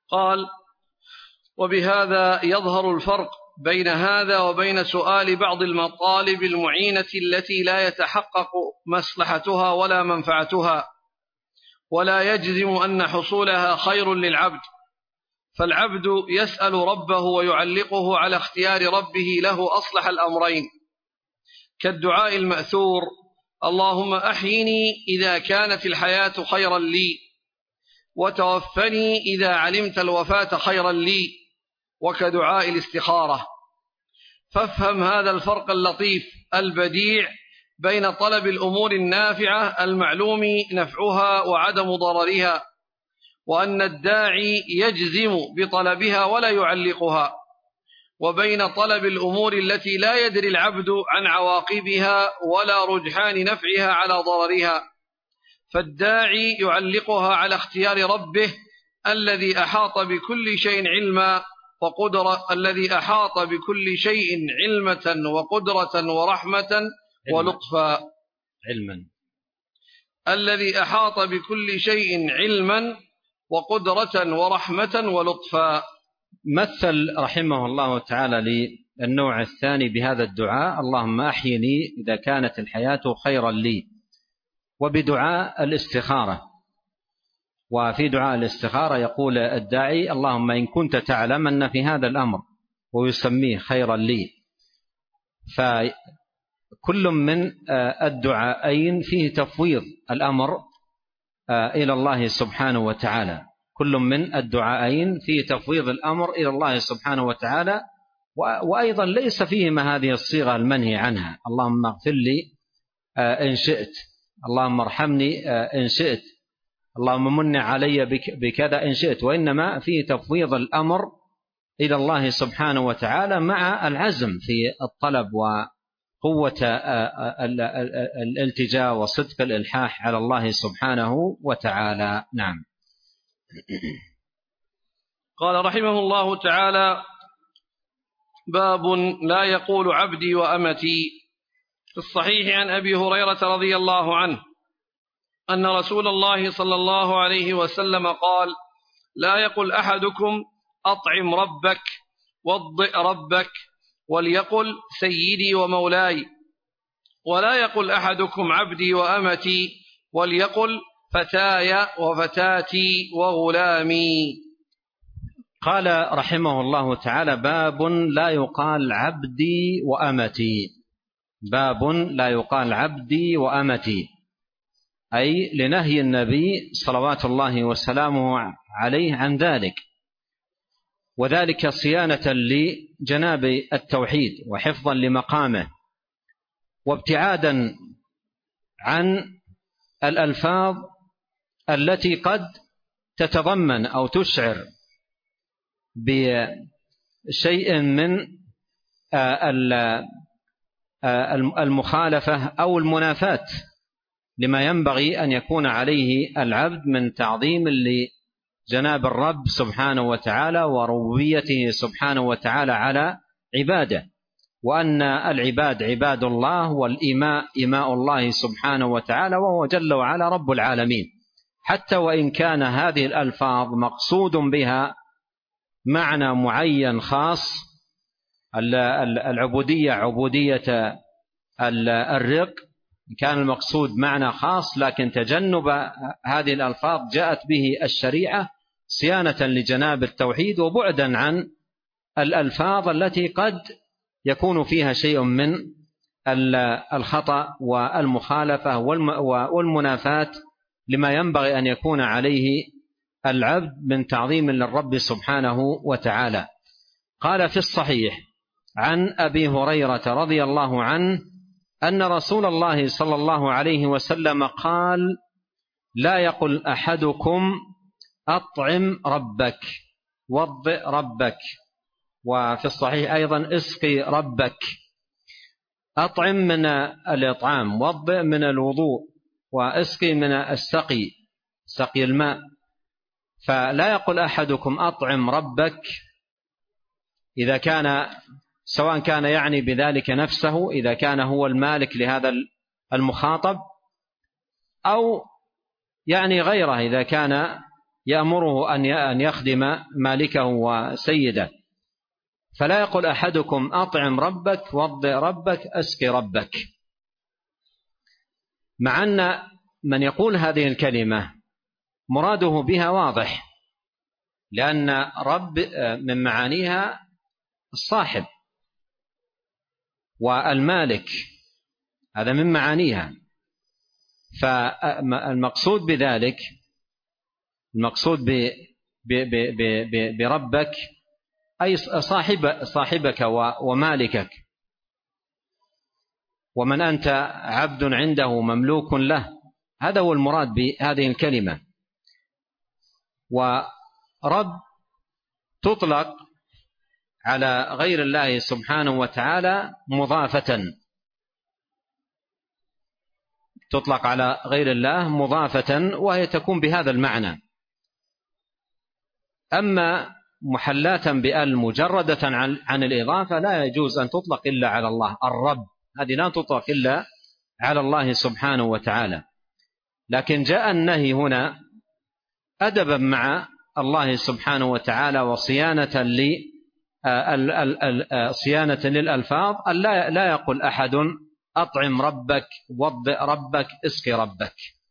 قال: وبهذا يظهر الفرق بين هذا وبين سؤال بعض المطالب المعينة التي لا يتحقق مصلحتها ولا منفعتها، ولا يجزم أن حصولها خير للعبد، فالعبد يسأل ربه ويعلقه على اختيار ربه له أصلح الأمرين، كالدعاء المأثور: اللهم أحيني إذا كانت الحياة خيرا لي، وتوفني إذا علمت الوفاة خيرا لي، وكدعاء الاستخارة. فافهم هذا الفرق اللطيف البديع بين طلب الأمور النافعة المعلوم نفعها وعدم ضررها، وأن الداعي يجزم بطلبها ولا يعلقها، وبين طلب الأمور التي لا يدري العبد عن عواقبها ولا رجحان نفعها على ضررها، فالداعي يعلقها على اختيار ربه الذي أحاط بكل شيء علما وقدرة الذي أحاط بكل شيء علمة وقدرة ورحمة ولطفا علما الذي أحاط بكل شيء علما وقدرة ورحمة ولطفا. مثل رحمه الله تعالى للنوع الثاني بهذا الدعاء: اللهم أحيني إذا كانت الحياة خيرا لي، وبدعاء الاستخارة. وفي دعاء الاستخارة يقول الداعي: اللهم إن كنت تعلم أن في هذا الأمر، ويسميه خيرا لي. فكل من الدعائين فيه تفويض الأمر إلى الله سبحانه وتعالى، كل من الدعائين فيه تفويض الأمر إلى الله سبحانه وتعالى، وأيضا ليس فيهما هذه الصيغة المنهي عنها: اللهم اغفر لي إن شئت، اللهم ارحمني إن شئت، اللهم من علي بكذا إن شئت، وإنما فيه تفويض الأمر إلى الله سبحانه وتعالى مع العزم في الطلب وقوة الالتجاء وصدق الإلحاح على الله سبحانه وتعالى. نعم. قال رحمه الله تعالى: باب لا يقول عبدي وأمتي. في الصحيح عن أبي هريرة رضي الله عنه أن رسول الله صلى الله عليه وسلم قال: لا يقل أحدكم أطعم ربك وضئ ربك، وليقل سيدي ومولاي، ولا يقل أحدكم عبدي وأمتي، وليقل فتاي وفتاتي وغلامي. قال رحمه الله تعالى: باب لا يقال عبدي وأمتي. باب لا يقال عبدي وأمتي، أي لنهي النبي صلوات الله وسلامه عليه عن ذلك، وذلك صيانة لجناب التوحيد وحفظا لمقامه، وابتعادا عن الألفاظ التي قد تتضمن أو تشعر بشيء من المخالفة أو المنافاة لما ينبغي أن يكون عليه العبد من تعظيم لجناب الرب سبحانه وتعالى وربوبيته سبحانه وتعالى على عباده، وأن العباد عباد الله، والإماء إماء الله سبحانه وتعالى، وهو جل وعلا رب العالمين، حتى وإن كان هذه الألفاظ مقصود بها معنى معين خاص، العبودية عبودية الرق كان المقصود معنى خاص، لكن تجنب هذه الألفاظ جاءت به الشريعة صيانة لجناب التوحيد وبعدا عن الألفاظ التي قد يكون فيها شيء من الخطأ والمخالفة والمنافاة لما ينبغي أن يكون عليه العبد من تعظيم للرب سبحانه وتعالى. قال في الصحيح عن أبي هريرة رضي الله عنه أن رسول الله صلى الله عليه وسلم قال: لا يقل أحدكم أطعم ربك وضئ ربك، وفي الصحيح أيضا اسقي ربك. أطعم من الإطعام، وضئ من الوضوء، واسقي من السقي، سقي الماء. فلا يقل أحدكم أطعم ربك إذا كان سواء كان يعني بذلك نفسه، إذا كان هو المالك لهذا المخاطب، أو يعني غيره إذا كان يأمره أن يخدم مالكه وسيده. فلا يقول أحدكم أطعم ربك، وضئ ربك، أسق ربك، مع أن من يقول هذه الكلمة مراده بها واضح، لأن رب من معانيها الصاحب والمالك، هذا من معانيها. فالمقصود بذلك، المقصود بربك أي صاحب صاحبك ومالكك، ومن أنت عبد عنده مملوك له، هذا هو المراد بهذه الكلمة. ورب تطلق على غير الله سبحانه وتعالى مضافة، تطلق على غير الله مضافة، وهي تكون بهذا المعنى. أما محلاة بأل مجردة عن الإضافة لا يجوز أن تطلق إلا على الله. الرب هذه لا تطلق إلا على الله سبحانه وتعالى، لكن جاء النهي هنا أدبا مع الله سبحانه وتعالى وصيانة صيانة للألفاظ، أن لا يقول أحد أطعم ربك، وضئ ربك، اسق ربك،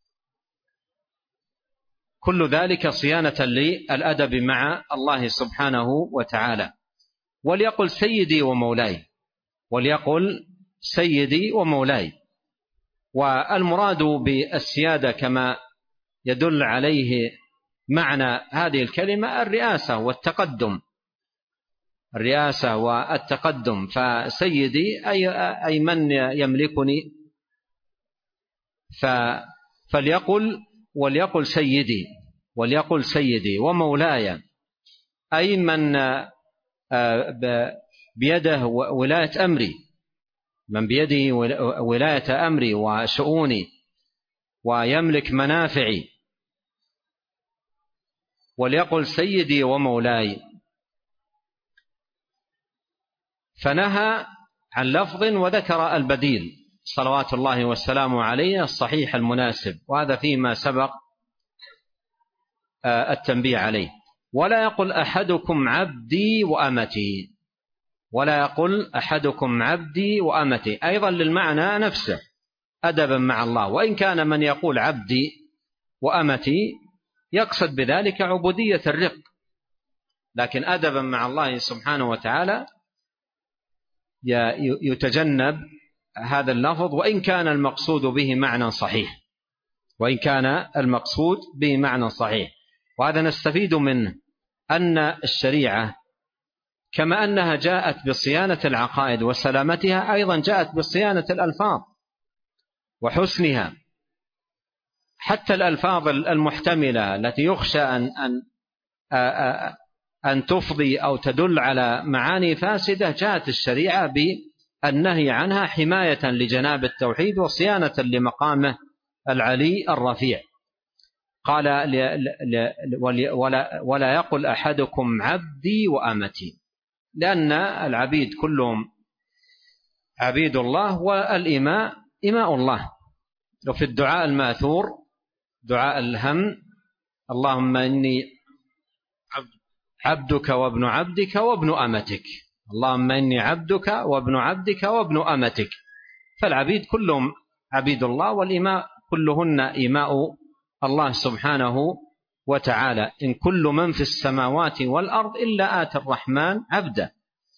كل ذلك صيانة للأدب مع الله سبحانه وتعالى. وليقل سيدي ومولاي، وليقل سيدي ومولاي. والمراد بالسيادة كما يدل عليه معنى هذه الكلمة الرئاسة والتقدم، الرئاسة والتقدم. فسيدي أي, أي من يملكني، فليقل وليقل سيدي، وليقل سيدي. ومولاي أي من بيده ولاية أمري، من بيده ولاية أمري وشؤوني ويملك منافعي. وليقل سيدي ومولاي. فنهى عن لفظ وذكر البديل صلوات الله والسلام عليه الصحيح المناسب، وهذا فيما سبق التنبيه عليه. ولا يقل أحدكم عبدي وأمتي، ولا يقل أحدكم عبدي وأمتي، أيضا للمعنى نفسه أدبا مع الله. وإن كان من يقول عبدي وأمتي يقصد بذلك عبودية الرق، لكن أدبا مع الله سبحانه وتعالى يتجنب هذا اللفظ، وإن كان المقصود به معنى صحيح، وإن كان المقصود به معنى صحيح. وهذا نستفيد منه أن الشريعة كما أنها جاءت بصيانة العقائد وسلامتها، أيضا جاءت بصيانة الألفاظ وحسنها. حتى الألفاظ المحتملة التي يخشى أن أن أن تفضي أو تدل على معاني فاسدة، جاءت الشريعة بالنهي عنها حماية لجناب التوحيد وصيانة لمقامه العلي الرفيع. قال ولا, ولا يقل أحدكم عبدي وأمتي، لأن العبيد كلهم عبيد الله، والإماء إماء الله. وفي الدعاء الماثور دعاء الهم: اللهم إني عبدك وابن عبدك وابن أمتك، اللهم إني عبدك وابن عبدك وابن أمتك. فالعبيد كلهم عبيد الله، والإماء كلهن إماء الله سبحانه وتعالى. إن كل من في السماوات والأرض إلا آتي الرحمن عبدا.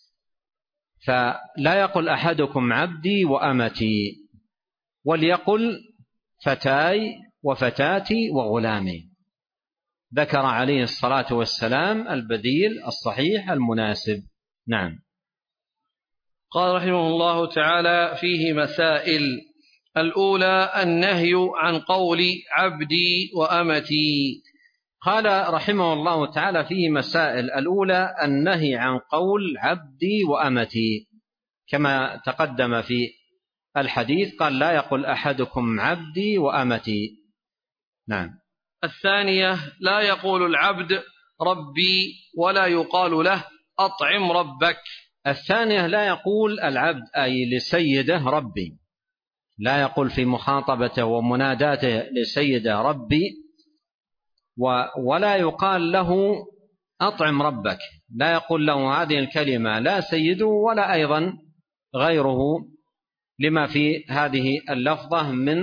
فلا يقل أحدكم عبدي وأمتي، وليقل فتاي وفتاتي وغلامي. ذكر عليه الصلاة والسلام البديل الصحيح المناسب. نعم. قال رحمه الله تعالى: فيه مسائل. الأولى النهي عن قول عبدي وأمتي. قال رحمه الله تعالى: فيه مسائل. الأولى النهي عن قول عبدي وأمتي، كما تقدم في الحديث قال: لا يقل أحدكم عبدي وأمتي. نعم. الثانية لا يقول العبد ربي، ولا يقال له أطعم ربك. الثانية لا يقول العبد أي لسيده ربي، لا يقول في مخاطبته ومناداته لسيده ربي، ولا يقال له أطعم ربك، لا يقول له هذه الكلمة لا سيده ولا أيضا غيره، لما في هذه اللفظة من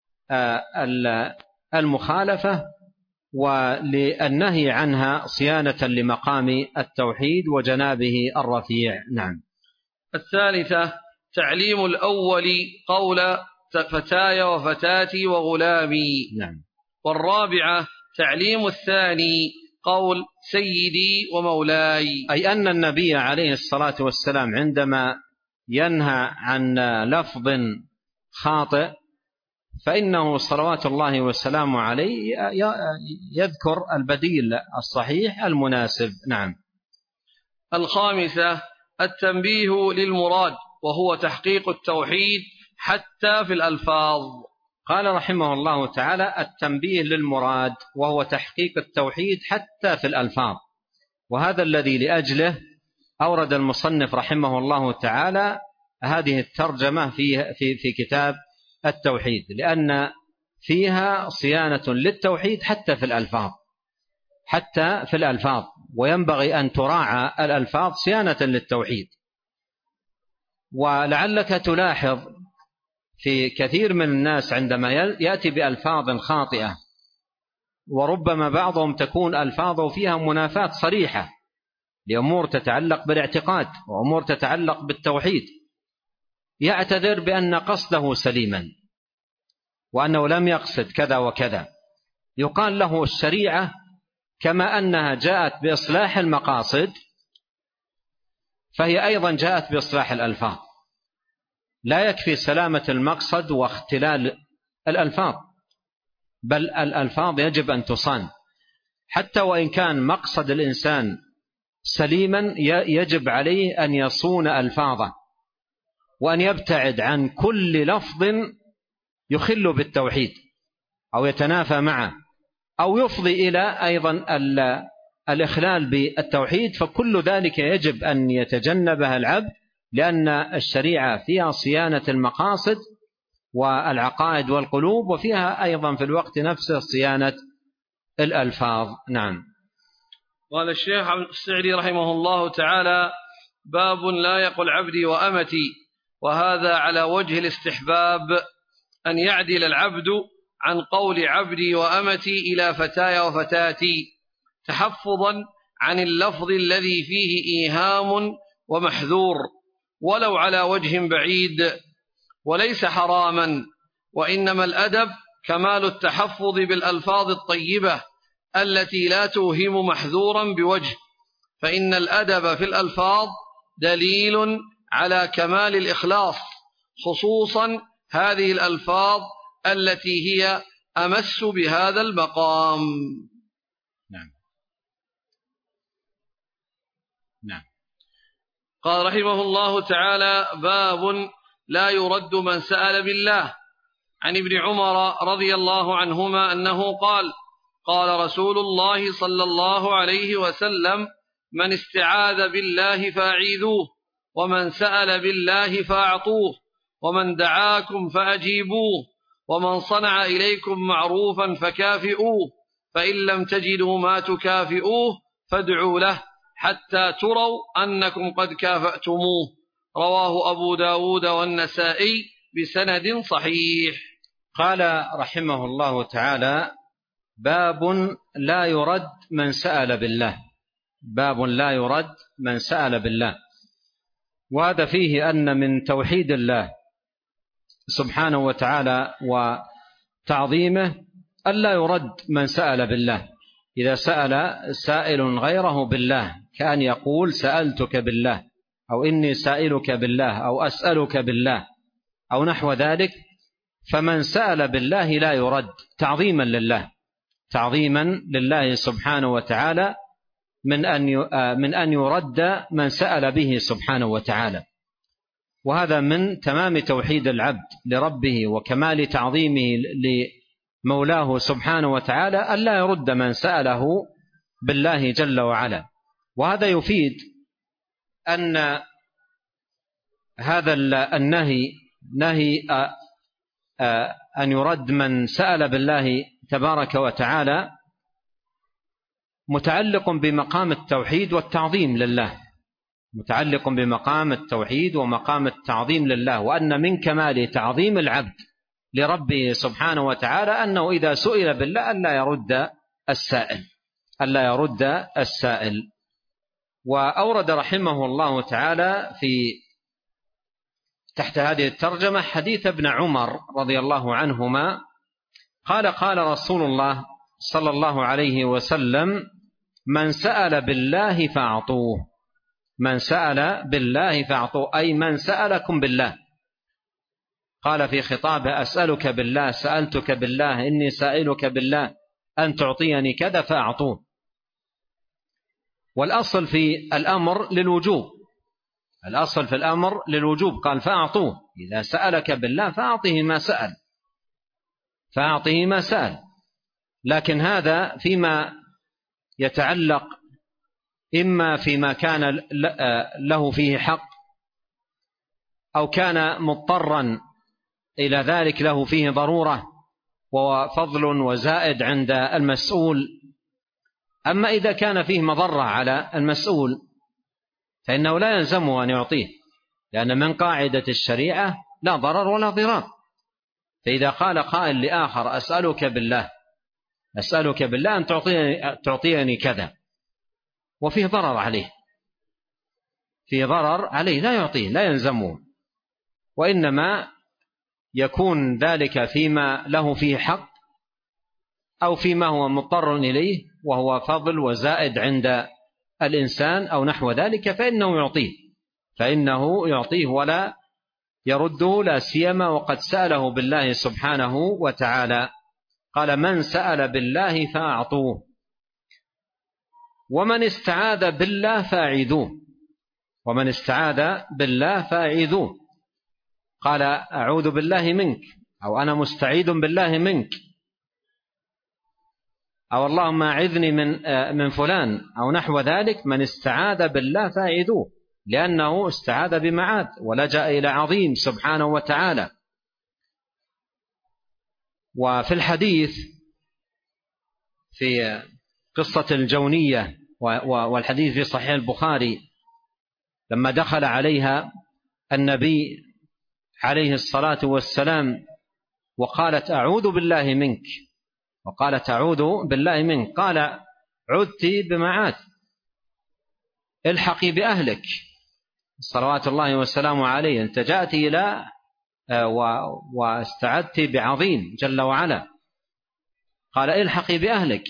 المخالفة وللنهي عنها صيانة لمقام التوحيد وجنابه الرفيع. نعم. الثالثة تعليم الأول قول فتاي وفتاتي وغلامي. نعم. والرابعة تعليم الثاني قول سيدي ومولاي. أي أن النبي عليه الصلاة والسلام عندما ينهى عن لفظ خاطئ فإنه صلوات الله وسلامه عليه يذكر البديل الصحيح المناسب. نعم. الخامسة التنبيه للمراد وهو تحقيق التوحيد حتى في الألفاظ. قال رحمه الله تعالى التنبيه للمراد وهو تحقيق التوحيد حتى في الألفاظ، وهذا الذي لأجله أورد المصنف رحمه الله تعالى هذه الترجمة في, في, في كتاب التوحيد، لأن فيها صيانة للتوحيد حتى في الألفاظ، حتى في الألفاظ، وينبغي أن تراعى الألفاظ صيانة للتوحيد. ولعلك تلاحظ في كثير من الناس عندما يأتي بألفاظ خاطئة، وربما بعضهم تكون ألفاظه فيها منافاة صريحة لأمور تتعلق بالاعتقاد وأمور تتعلق بالتوحيد، يعتذر بأن قصده سليما وأنه لم يقصد كذا وكذا. يقال له الشريعة كما أنها جاءت بإصلاح المقاصد فهي أيضا جاءت بإصلاح الألفاظ، لا يكفي سلامة المقصد واختلال الألفاظ، بل الألفاظ يجب أن تصان، حتى وإن كان مقصد الإنسان سليما يجب عليه أن يصون ألفاظه وأن يبتعد عن كل لفظ يخل بالتوحيد أو يتنافى معه أو يفضي إلى أيضا الإخلال بالتوحيد، فكل ذلك يجب أن يتجنبها العبد، لأن الشريعة فيها صيانة المقاصد والعقائد والقلوب، وفيها أيضا في الوقت نفسه صيانة الألفاظ. نعم. قال الشيخ السعدي رحمه الله تعالى: باب لا يقل عبدي وأمتي، وهذا على وجه الاستحباب، أن يعدل العبد عن قول عبدي وأمتي إلى فتاي وفتاتي، تحفظا عن اللفظ الذي فيه إيهام ومحذور، ولو على وجه بعيد، وليس حراما، وإنما الأدب كمال التحفظ بالألفاظ الطيبة التي لا توهم محذورا بوجه، فإن الأدب في الألفاظ دليل على كمال الإخلاص، خصوصا هذه الألفاظ التي هي أمس بهذا المقام. نعم. نعم. قال رحمه الله تعالى: باب لا يرد من سأل بالله. عن ابن عمر رضي الله عنهما أنه قال: قال رسول الله صلى الله عليه وسلم: من استعاذ بالله فأعيذوه، ومن سأل بالله فأعطوه، ومن دعاكم فأجيبوه، ومن صنع إليكم معروفا فكافئوه، فإن لم تجدوا ما تكافئوه فادعوا له حتى تروا أنكم قد كافأتموه. رواه أبو داود والنسائي بسند صحيح. قال رحمه الله تعالى: باب لا يرد من سأل بالله. باب لا يرد من سأل بالله، وهذا فيه أن من توحيد الله سبحانه وتعالى وتعظيمه ألا يرد من سأل بالله. إذا سأل سائل غيره بالله كأن يقول سألتك بالله، أو إني سائلك بالله، أو أسألك بالله، أو نحو ذلك، فمن سأل بالله لا يرد، تعظيما لله، تعظيما لله سبحانه وتعالى، من أن من أن يرد من سأل به سبحانه وتعالى. وهذا من تمام توحيد العبد لربه وكمال تعظيمه لمولاه سبحانه وتعالى ألا يرد من سأله بالله جل وعلا. وهذا يفيد أن هذا النهي نهي أن يرد من سأل بالله تبارك وتعالى متعلق بمقام التوحيد والتعظيم لله، متعلق بمقام التوحيد ومقام التعظيم لله، وأن من كمال تعظيم العبد لربه سبحانه وتعالى أنه إذا سئل بالله ألا يرد السائل ألا يرد السائل. وأورد رحمه الله تعالى في تحت هذه الترجمة حديث ابن عمر رضي الله عنهما قال قال رسول الله صلى الله عليه وسلم: من سأل بالله فأعطوه، من سأل بالله فأعطوه، أي من سألكم بالله. قال في خطابه: أسألك بالله، سألتك بالله، إني سائلك بالله أن تعطيني كذا فأعطوه. والأصل في الأمر للوجوب، الأصل في الأمر للوجوب، قال فأعطوه، إذا سألك بالله فأعطه ما سأل، فأعطه ما سأل. لكن هذا فيما يتعلق إما فيما كان له فيه حق أو كان مضطرا إلى ذلك له فيه ضرورة وفضل وزائد عند المسؤول. أما إذا كان فيه مضرة على المسؤول فإنه لا يلزمه أن يعطيه، لأن من قاعدة الشريعة لا ضرر ولا ضرار. فإذا قال قائل لآخر: أسألك بالله، أسألك بالله أن تعطيني, تعطيني كذا، وفيه ضرر عليه، فيه ضرر عليه، لا يعطيه، لا يلزمه، وإنما يكون ذلك فيما له فيه حق أو فيما هو مضطر إليه وهو فضل وزائد عند الإنسان أو نحو ذلك، فإنه يعطيه فإنه يعطيه ولا يرده، لا سيما وقد سأله بالله سبحانه وتعالى. قال: من سأل بالله فأعطوه، ومن استعاذ بالله فأعيذوه، ومن استعاذ بالله فأعيذوه. قال: أعوذ بالله منك، أو أنا مستعيذ بالله منك، أو اللهم أعذني من من فلان أو نحو ذلك. من استعاذ بالله فأعيذوه، لأنه استعاذ بمعاذ ولجأ إلى عظيم سبحانه وتعالى. وفي الحديث في قصة الجونية، والحديث في صحيح البخاري، لما دخل عليها النبي عليه الصلاة والسلام وقالت: أعوذ بالله منك، وقالت: أعوذ بالله منك، قال: عذت بمعاذ، الحقي بأهلك صلوات الله وسلامه عليه، أنت جاءت إلى واستعدت بعظيم جل وعلا، قال: الحقي بأهلك.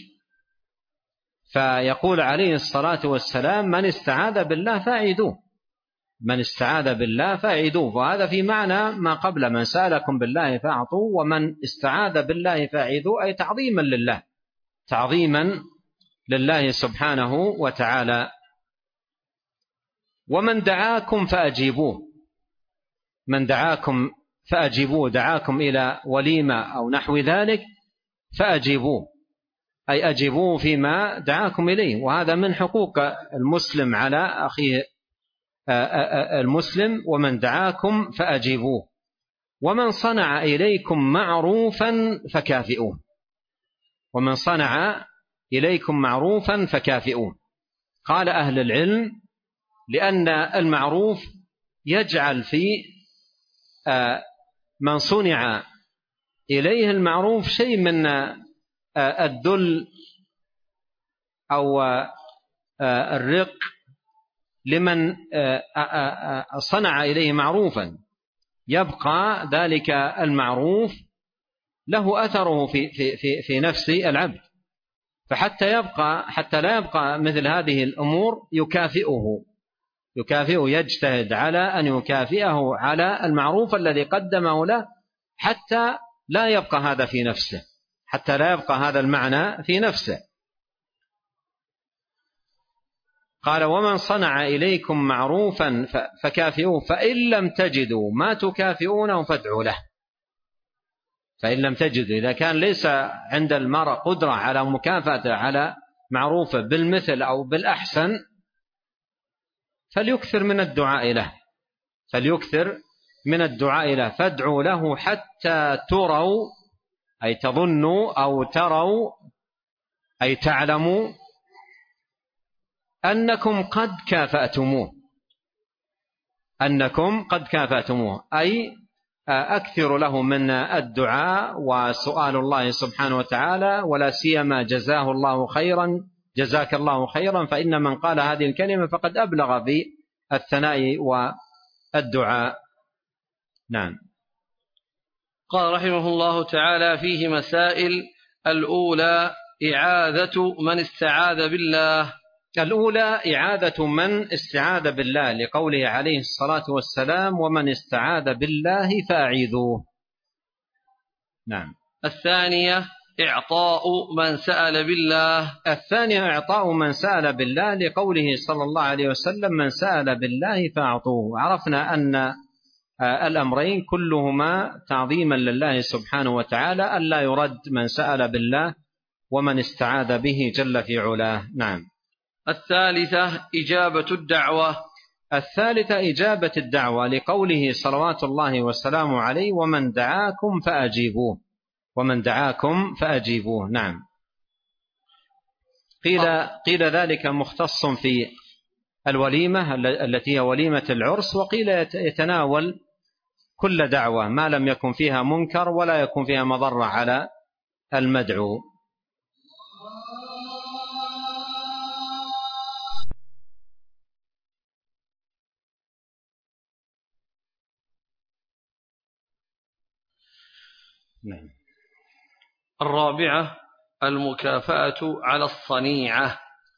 فيقول عليه الصلاة والسلام: من استعاذ بالله فأعيذوه، من استعاذ بالله فأعيذوه. وهذا في معنى ما قبل: من سألكم بالله فأعطوه، ومن استعاذ بالله فأعيذوه، أي تعظيما لله، تعظيما لله سبحانه وتعالى. ومن دعاكم فأجيبوه، من دعاكم فأجيبوه، دعاكم إلى وليمة أو نحو ذلك فأجيبوه، أي أجيبوه فيما دعاكم إليه. وهذا من حقوق المسلم على أخيه المسلم: ومن دعاكم فأجيبوه. ومن صنع إليكم معروفا فكافئوه، ومن صنع إليكم معروفا فكافئوه. قال أهل العلم: لأن المعروف يجعل في من صنع إليه المعروف شيء من الذل أو الرق لمن صنع إليه معروفا، يبقى ذلك المعروف له أثره في, في, في, في نفس العبد، فحتى يبقى حتى لا يبقى مثل هذه الأمور يكافئه يكافئه يجتهد على أن يكافئه على المعروف الذي قدمه له، حتى لا يبقى هذا في نفسه، حتى لا يبقى هذا المعنى في نفسه. قال: ومن صنع إليكم معروفا فكافئوه، فإن لم تجدوا ما تكافئونه فادعوا له. فإن لم تجدوا، إذا كان ليس عند المرء قدرة على مكافأة على معروفه بالمثل أو بالأحسن، فليكثر من الدعاء له، فليكثر من الدعاء له. فادعوا له حتى تروا، أي تظنوا، أو تروا أي تعلموا أنكم قد كافأتموه، أنكم قد كافأتموه أي أكثر له من الدعاء وسؤال الله سبحانه وتعالى، ولا سيما جزاه الله خيرا، جزاك الله خيرا، فإن من قال هذه الكلمة فقد أبلغ في الثناء والدعاء. نعم. قال رحمه الله تعالى: فيه مسائل. الأولى إعاذة من استعاذ بالله. الأولى إعاذة من استعاذ بالله، لقوله عليه الصلاة والسلام: ومن استعاذ بالله فأعيذوه. نعم. الثانية إعطاء من سأل بالله. الثانية إعطاء من سأل بالله، لقوله صلى الله عليه وسلم: من سأل بالله فأعطوه. عرفنا أن الأمرين كلهما تعظيما لله سبحانه وتعالى، ألا يرد من سأل بالله ومن استعاذ به جل في علاه. نعم. الثالثة إجابة الدعوة. الثالثة إجابة الدعوة، لقوله صلوات الله وسلامه عليه: ومن دعاكم فأجيبوه، ومن دعاكم فأجيبوه. نعم. قيل, قيل ذلك مختص في الوليمة التي هي وليمة العرس، وقيل يتناول كل دعوة ما لم يكن فيها منكر ولا يكون فيها مضرة على المدعو. نعم. الرابعة المكافأة على الصنيعة.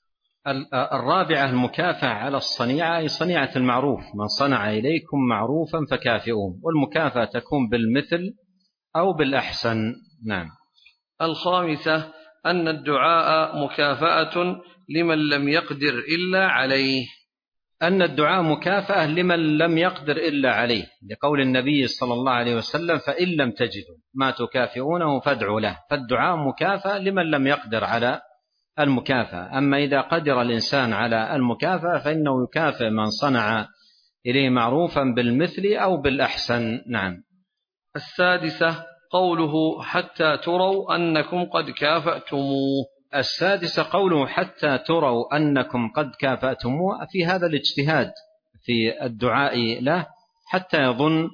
الرابعة المكافأة على الصنيعة، أي صنيعة المعروف، من صنع إليكم معروفا فكافئوه، والمكافأة تكون بالمثل أو بالأحسن. نعم. الخامسة أن الدعاء مكافأة لمن لم يقدر إلا عليه. أن الدعاء مكافأة لمن لم يقدر إلا عليه، لقول النبي صلى الله عليه وسلم: فإن لم تجدوا ما تكافئونه فادعوا له. فالدعاء مكافأة لمن لم يقدر على المكافأة. أما إذا قدر الإنسان على المكافأة فإنه يكافئ من صنع إليه معروفا بالمثل أو بالأحسن. نعم. السادسة قوله: حتى تروا أنكم قد كافأتموه. السادسة قوله: حتى تروا أنكم قد كافأتموه، في هذا الاجتهاد في الدعاء له، حتى يظن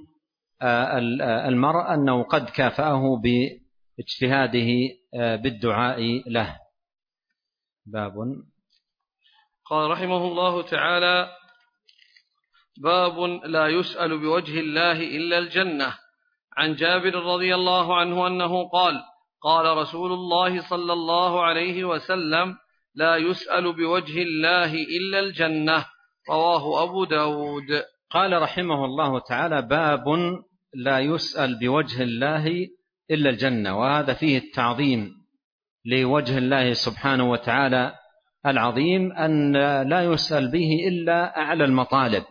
المرء أنه قد كافأه باجتهاده بالدعاء له. باب. قال رحمه الله تعالى: باب لا يسأل بوجه الله إلا الجنة. عن جابر رضي الله عنه أنه قال: قال رسول الله صلى الله عليه وسلم: لا يسأل بوجه الله إلا الجنة. رواه أبو داود. قال رحمه الله تعالى: باب لا يسأل بوجه الله إلا الجنة. وهذا فيه التعظيم لوجه الله سبحانه وتعالى العظيم، أن لا يسأل به إلا أعلى المطالب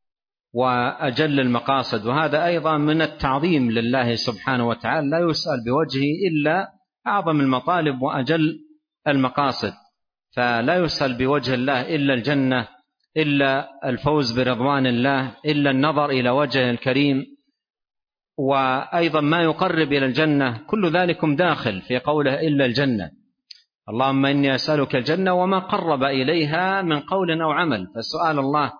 وأجل المقاصد. وهذا أيضا من التعظيم لله سبحانه وتعالى، لا يسأل بوجهه إلا أعظم المطالب وأجل المقاصد. فلا يسأل بوجه الله إلا الجنة، إلا الفوز برضوان الله، إلا النظر إلى وجهه الكريم، وأيضا ما يقرب إلى الجنة. كل ذلكم داخل في قوله إلا الجنة. اللهم إني أسألك الجنة وما قرب إليها من قول أو عمل. فسؤال الله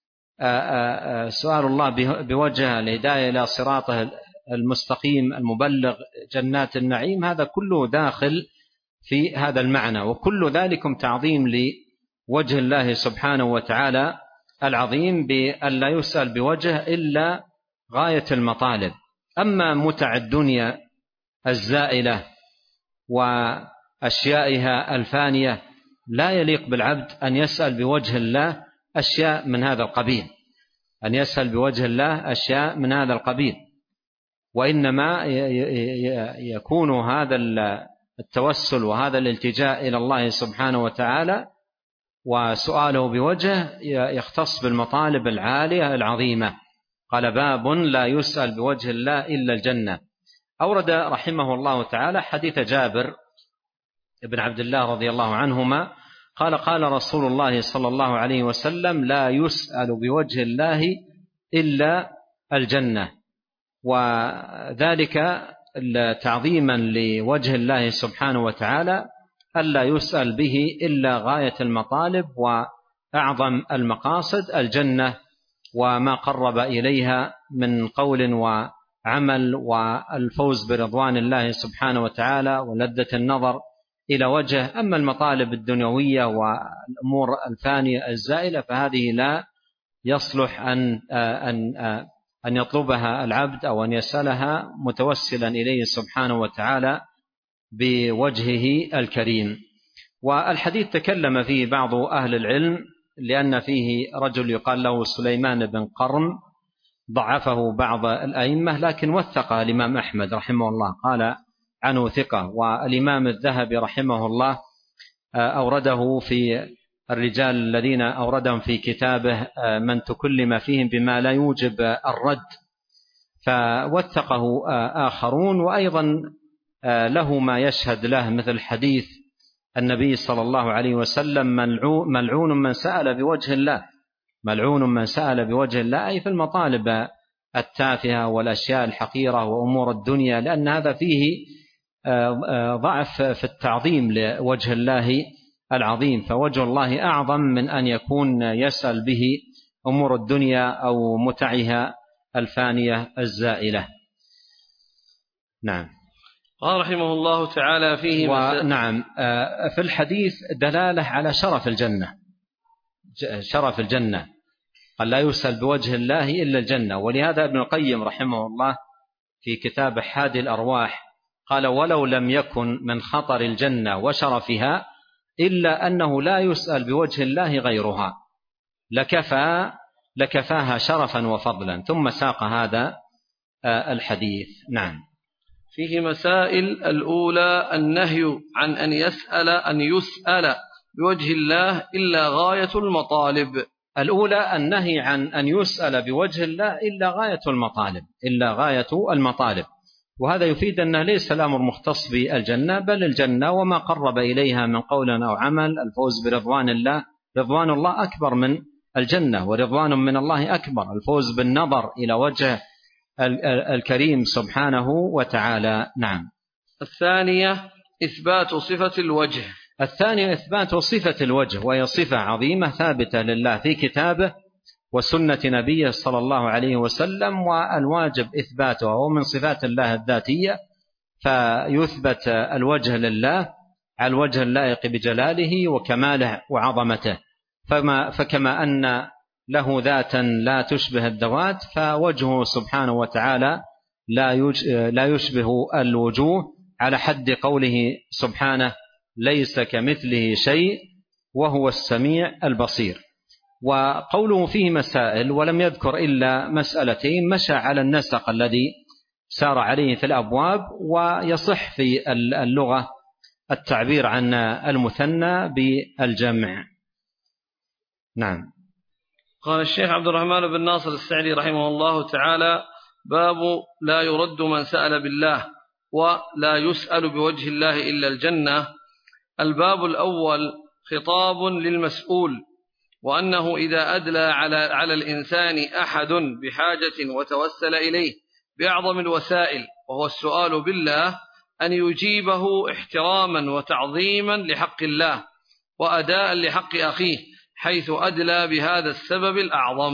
سؤال الله بوجه الهداية إلى صراطه المستقيم المبلغ جنات النعيم، هذا كله داخل في هذا المعنى. وكل ذلكم تعظيم لوجه الله سبحانه وتعالى العظيم، بأن لا يسأل بوجه إلا غاية المطالب. أما متع الدنيا الزائلة وأشيائها الفانية لا يليق بالعبد أن يسأل بوجه الله أشياء من هذا القبيل، أن يسأل بوجه الله أشياء من هذا القبيل. وإنما يكون هذا التوسل وهذا الالتجاء إلى الله سبحانه وتعالى وسؤاله بوجه يختص بالمطالب العالية العظيمة. قال: باب لا يسأل بوجه الله إلا الجنة. أورد رحمه الله تعالى حديث جابر بن عبد الله رضي الله عنهما قال: قال رسول الله صلى الله عليه وسلم: لا يسأل بوجه الله إلا الجنة. وذلك تعظيما لوجه الله سبحانه وتعالى، ألا يسأل به إلا غاية المطالب أعظم المقاصد الجنة وما قرب إليها من قول وعمل والفوز برضوان الله سبحانه وتعالى ولذة النظر إلى وجه. أما المطالب الدنيوية والأمور الفانية الزائلة فهذه لا يصلح أن أن أن يطلبها العبد أو أن يسألها متوسلا إليه سبحانه وتعالى بوجهه الكريم. والحديث تكلم فيه بعض أهل العلم لأن فيه رجل يقال له سليمان بن قرن ضعفه بعض الأئمة لكن وثقه الإمام أحمد رحمه الله، قال عنه ثقة. والإمام الذهبي رحمه الله أورده في الرجال الذين أوردهم في كتابه من تكلم فيهم بما لا يوجب الرد، فوثقه آخرون. وأيضا له ما يشهد له مثل حديث النبي صلى الله عليه وسلم ملعون من سأل بوجه الله، ملعون من سأل بوجه الله، أي في المطالب التافهة والأشياء الحقيرة وأمور الدنيا، لأن هذا فيه ضعف في التعظيم لوجه الله العظيم، فوجه الله أعظم من أن يكون يسأل به أمور الدنيا أو متعها الفانية الزائلة. نعم. قال رحمه الله تعالى فيه ونعم في الحديث دلالة على شرف الجنة، شرف الجنة، قال لا يسأل بوجه الله إلا الجنة. ولهذا ابن القيم رحمه الله في كتاب حادي الأرواح قال ولو لم يكن من خطر الجنة وشرفها إلا أنه لا يسأل بوجه الله غيرها لكفى لكفاها شرفا وفضلا، ثم ساق هذا الحديث. نعم. فيه مسائل. الأولى النهي عن أن يسأل أن يسأل بوجه الله إلا غاية المطالب. الأولى النهي عن أن يسأل بوجه الله إلا غاية المطالب، إلا غاية المطالب. وهذا يفيد أنه ليس الأمر مختص بالجنة بل الجنة وما قرب إليها من قول أو عمل. الفوز برضوان الله، رضوان الله أكبر من الجنة، ورضوان من الله أكبر. الفوز بالنظر إلى وجه الكريم سبحانه وتعالى. نعم. الثانية إثبات صفة الوجه. الثانية إثبات صفة الوجه، وهي صفة عظيمة ثابتة لله في كتابه وسنة نبيه صلى الله عليه وسلم، والواجب إثباتها. ومن صفات الله الذاتية فيثبت الوجه لله على الوجه اللائق بجلاله وكماله وعظمته. فما فكما أن له ذاتا لا تشبه الذوات، فوجهه سبحانه وتعالى لا يشبه الوجوه، على حد قوله سبحانه ليس كمثله شيء وهو السميع البصير. وقوله فيه مسائل ولم يذكر إلا مسألتين مشى على النسق الذي سار عليه في الأبواب، ويصح في اللغة التعبير عن المثنى بالجمع. نعم. قال الشيخ عبد الرحمن بن ناصر السعدي رحمه الله تعالى: باب لا يرد من سأل بالله ولا يسأل بوجه الله إلا الجنة. الباب الأول خطاب للمسؤول، وأنه إذا أدلى على, على الإنسان أحد بحاجة وتوسل إليه بأعظم الوسائل وهو السؤال بالله أن يجيبه احتراما وتعظيما لحق الله وأداء لحق أخيه حيث أدلى بهذا السبب الأعظم.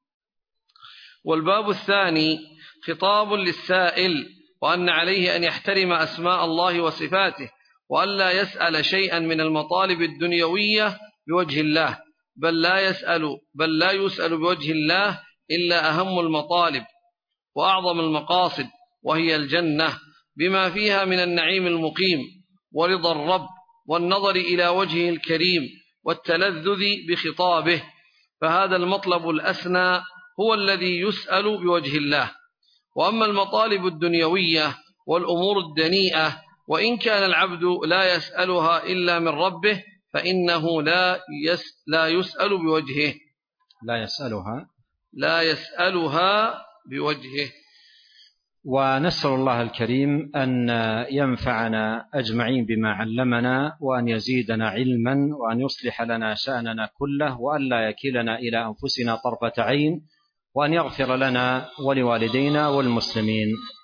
والباب الثاني خطاب للسائل، وأن عليه أن يحترم أسماء الله وصفاته وألا يسأل شيئا من المطالب الدنيوية بوجه الله، بل لا يسأل بل لا يسأل بوجه الله إلا أهم المطالب وأعظم المقاصد، وهي الجنة بما فيها من النعيم المقيم ورضا الرب والنظر إلى وجهه الكريم والتلذذ بخطابه. فهذا المطلب الأسنى هو الذي يسأل بوجه الله. وأما المطالب الدنيوية والأمور الدنيئة وإن كان العبد لا يسألها إلا من ربه فإنه لا يس لا يسأل بوجهه لا يسألها لا يسألها بوجهه. ونسأل الله الكريم أن ينفعنا أجمعين بما علمنا، وأن يزيدنا علما، وأن يصلح لنا شأننا كله، وأن لا يكلنا إلى أنفسنا طرفة عين، وأن يغفر لنا ولوالدينا والمسلمين.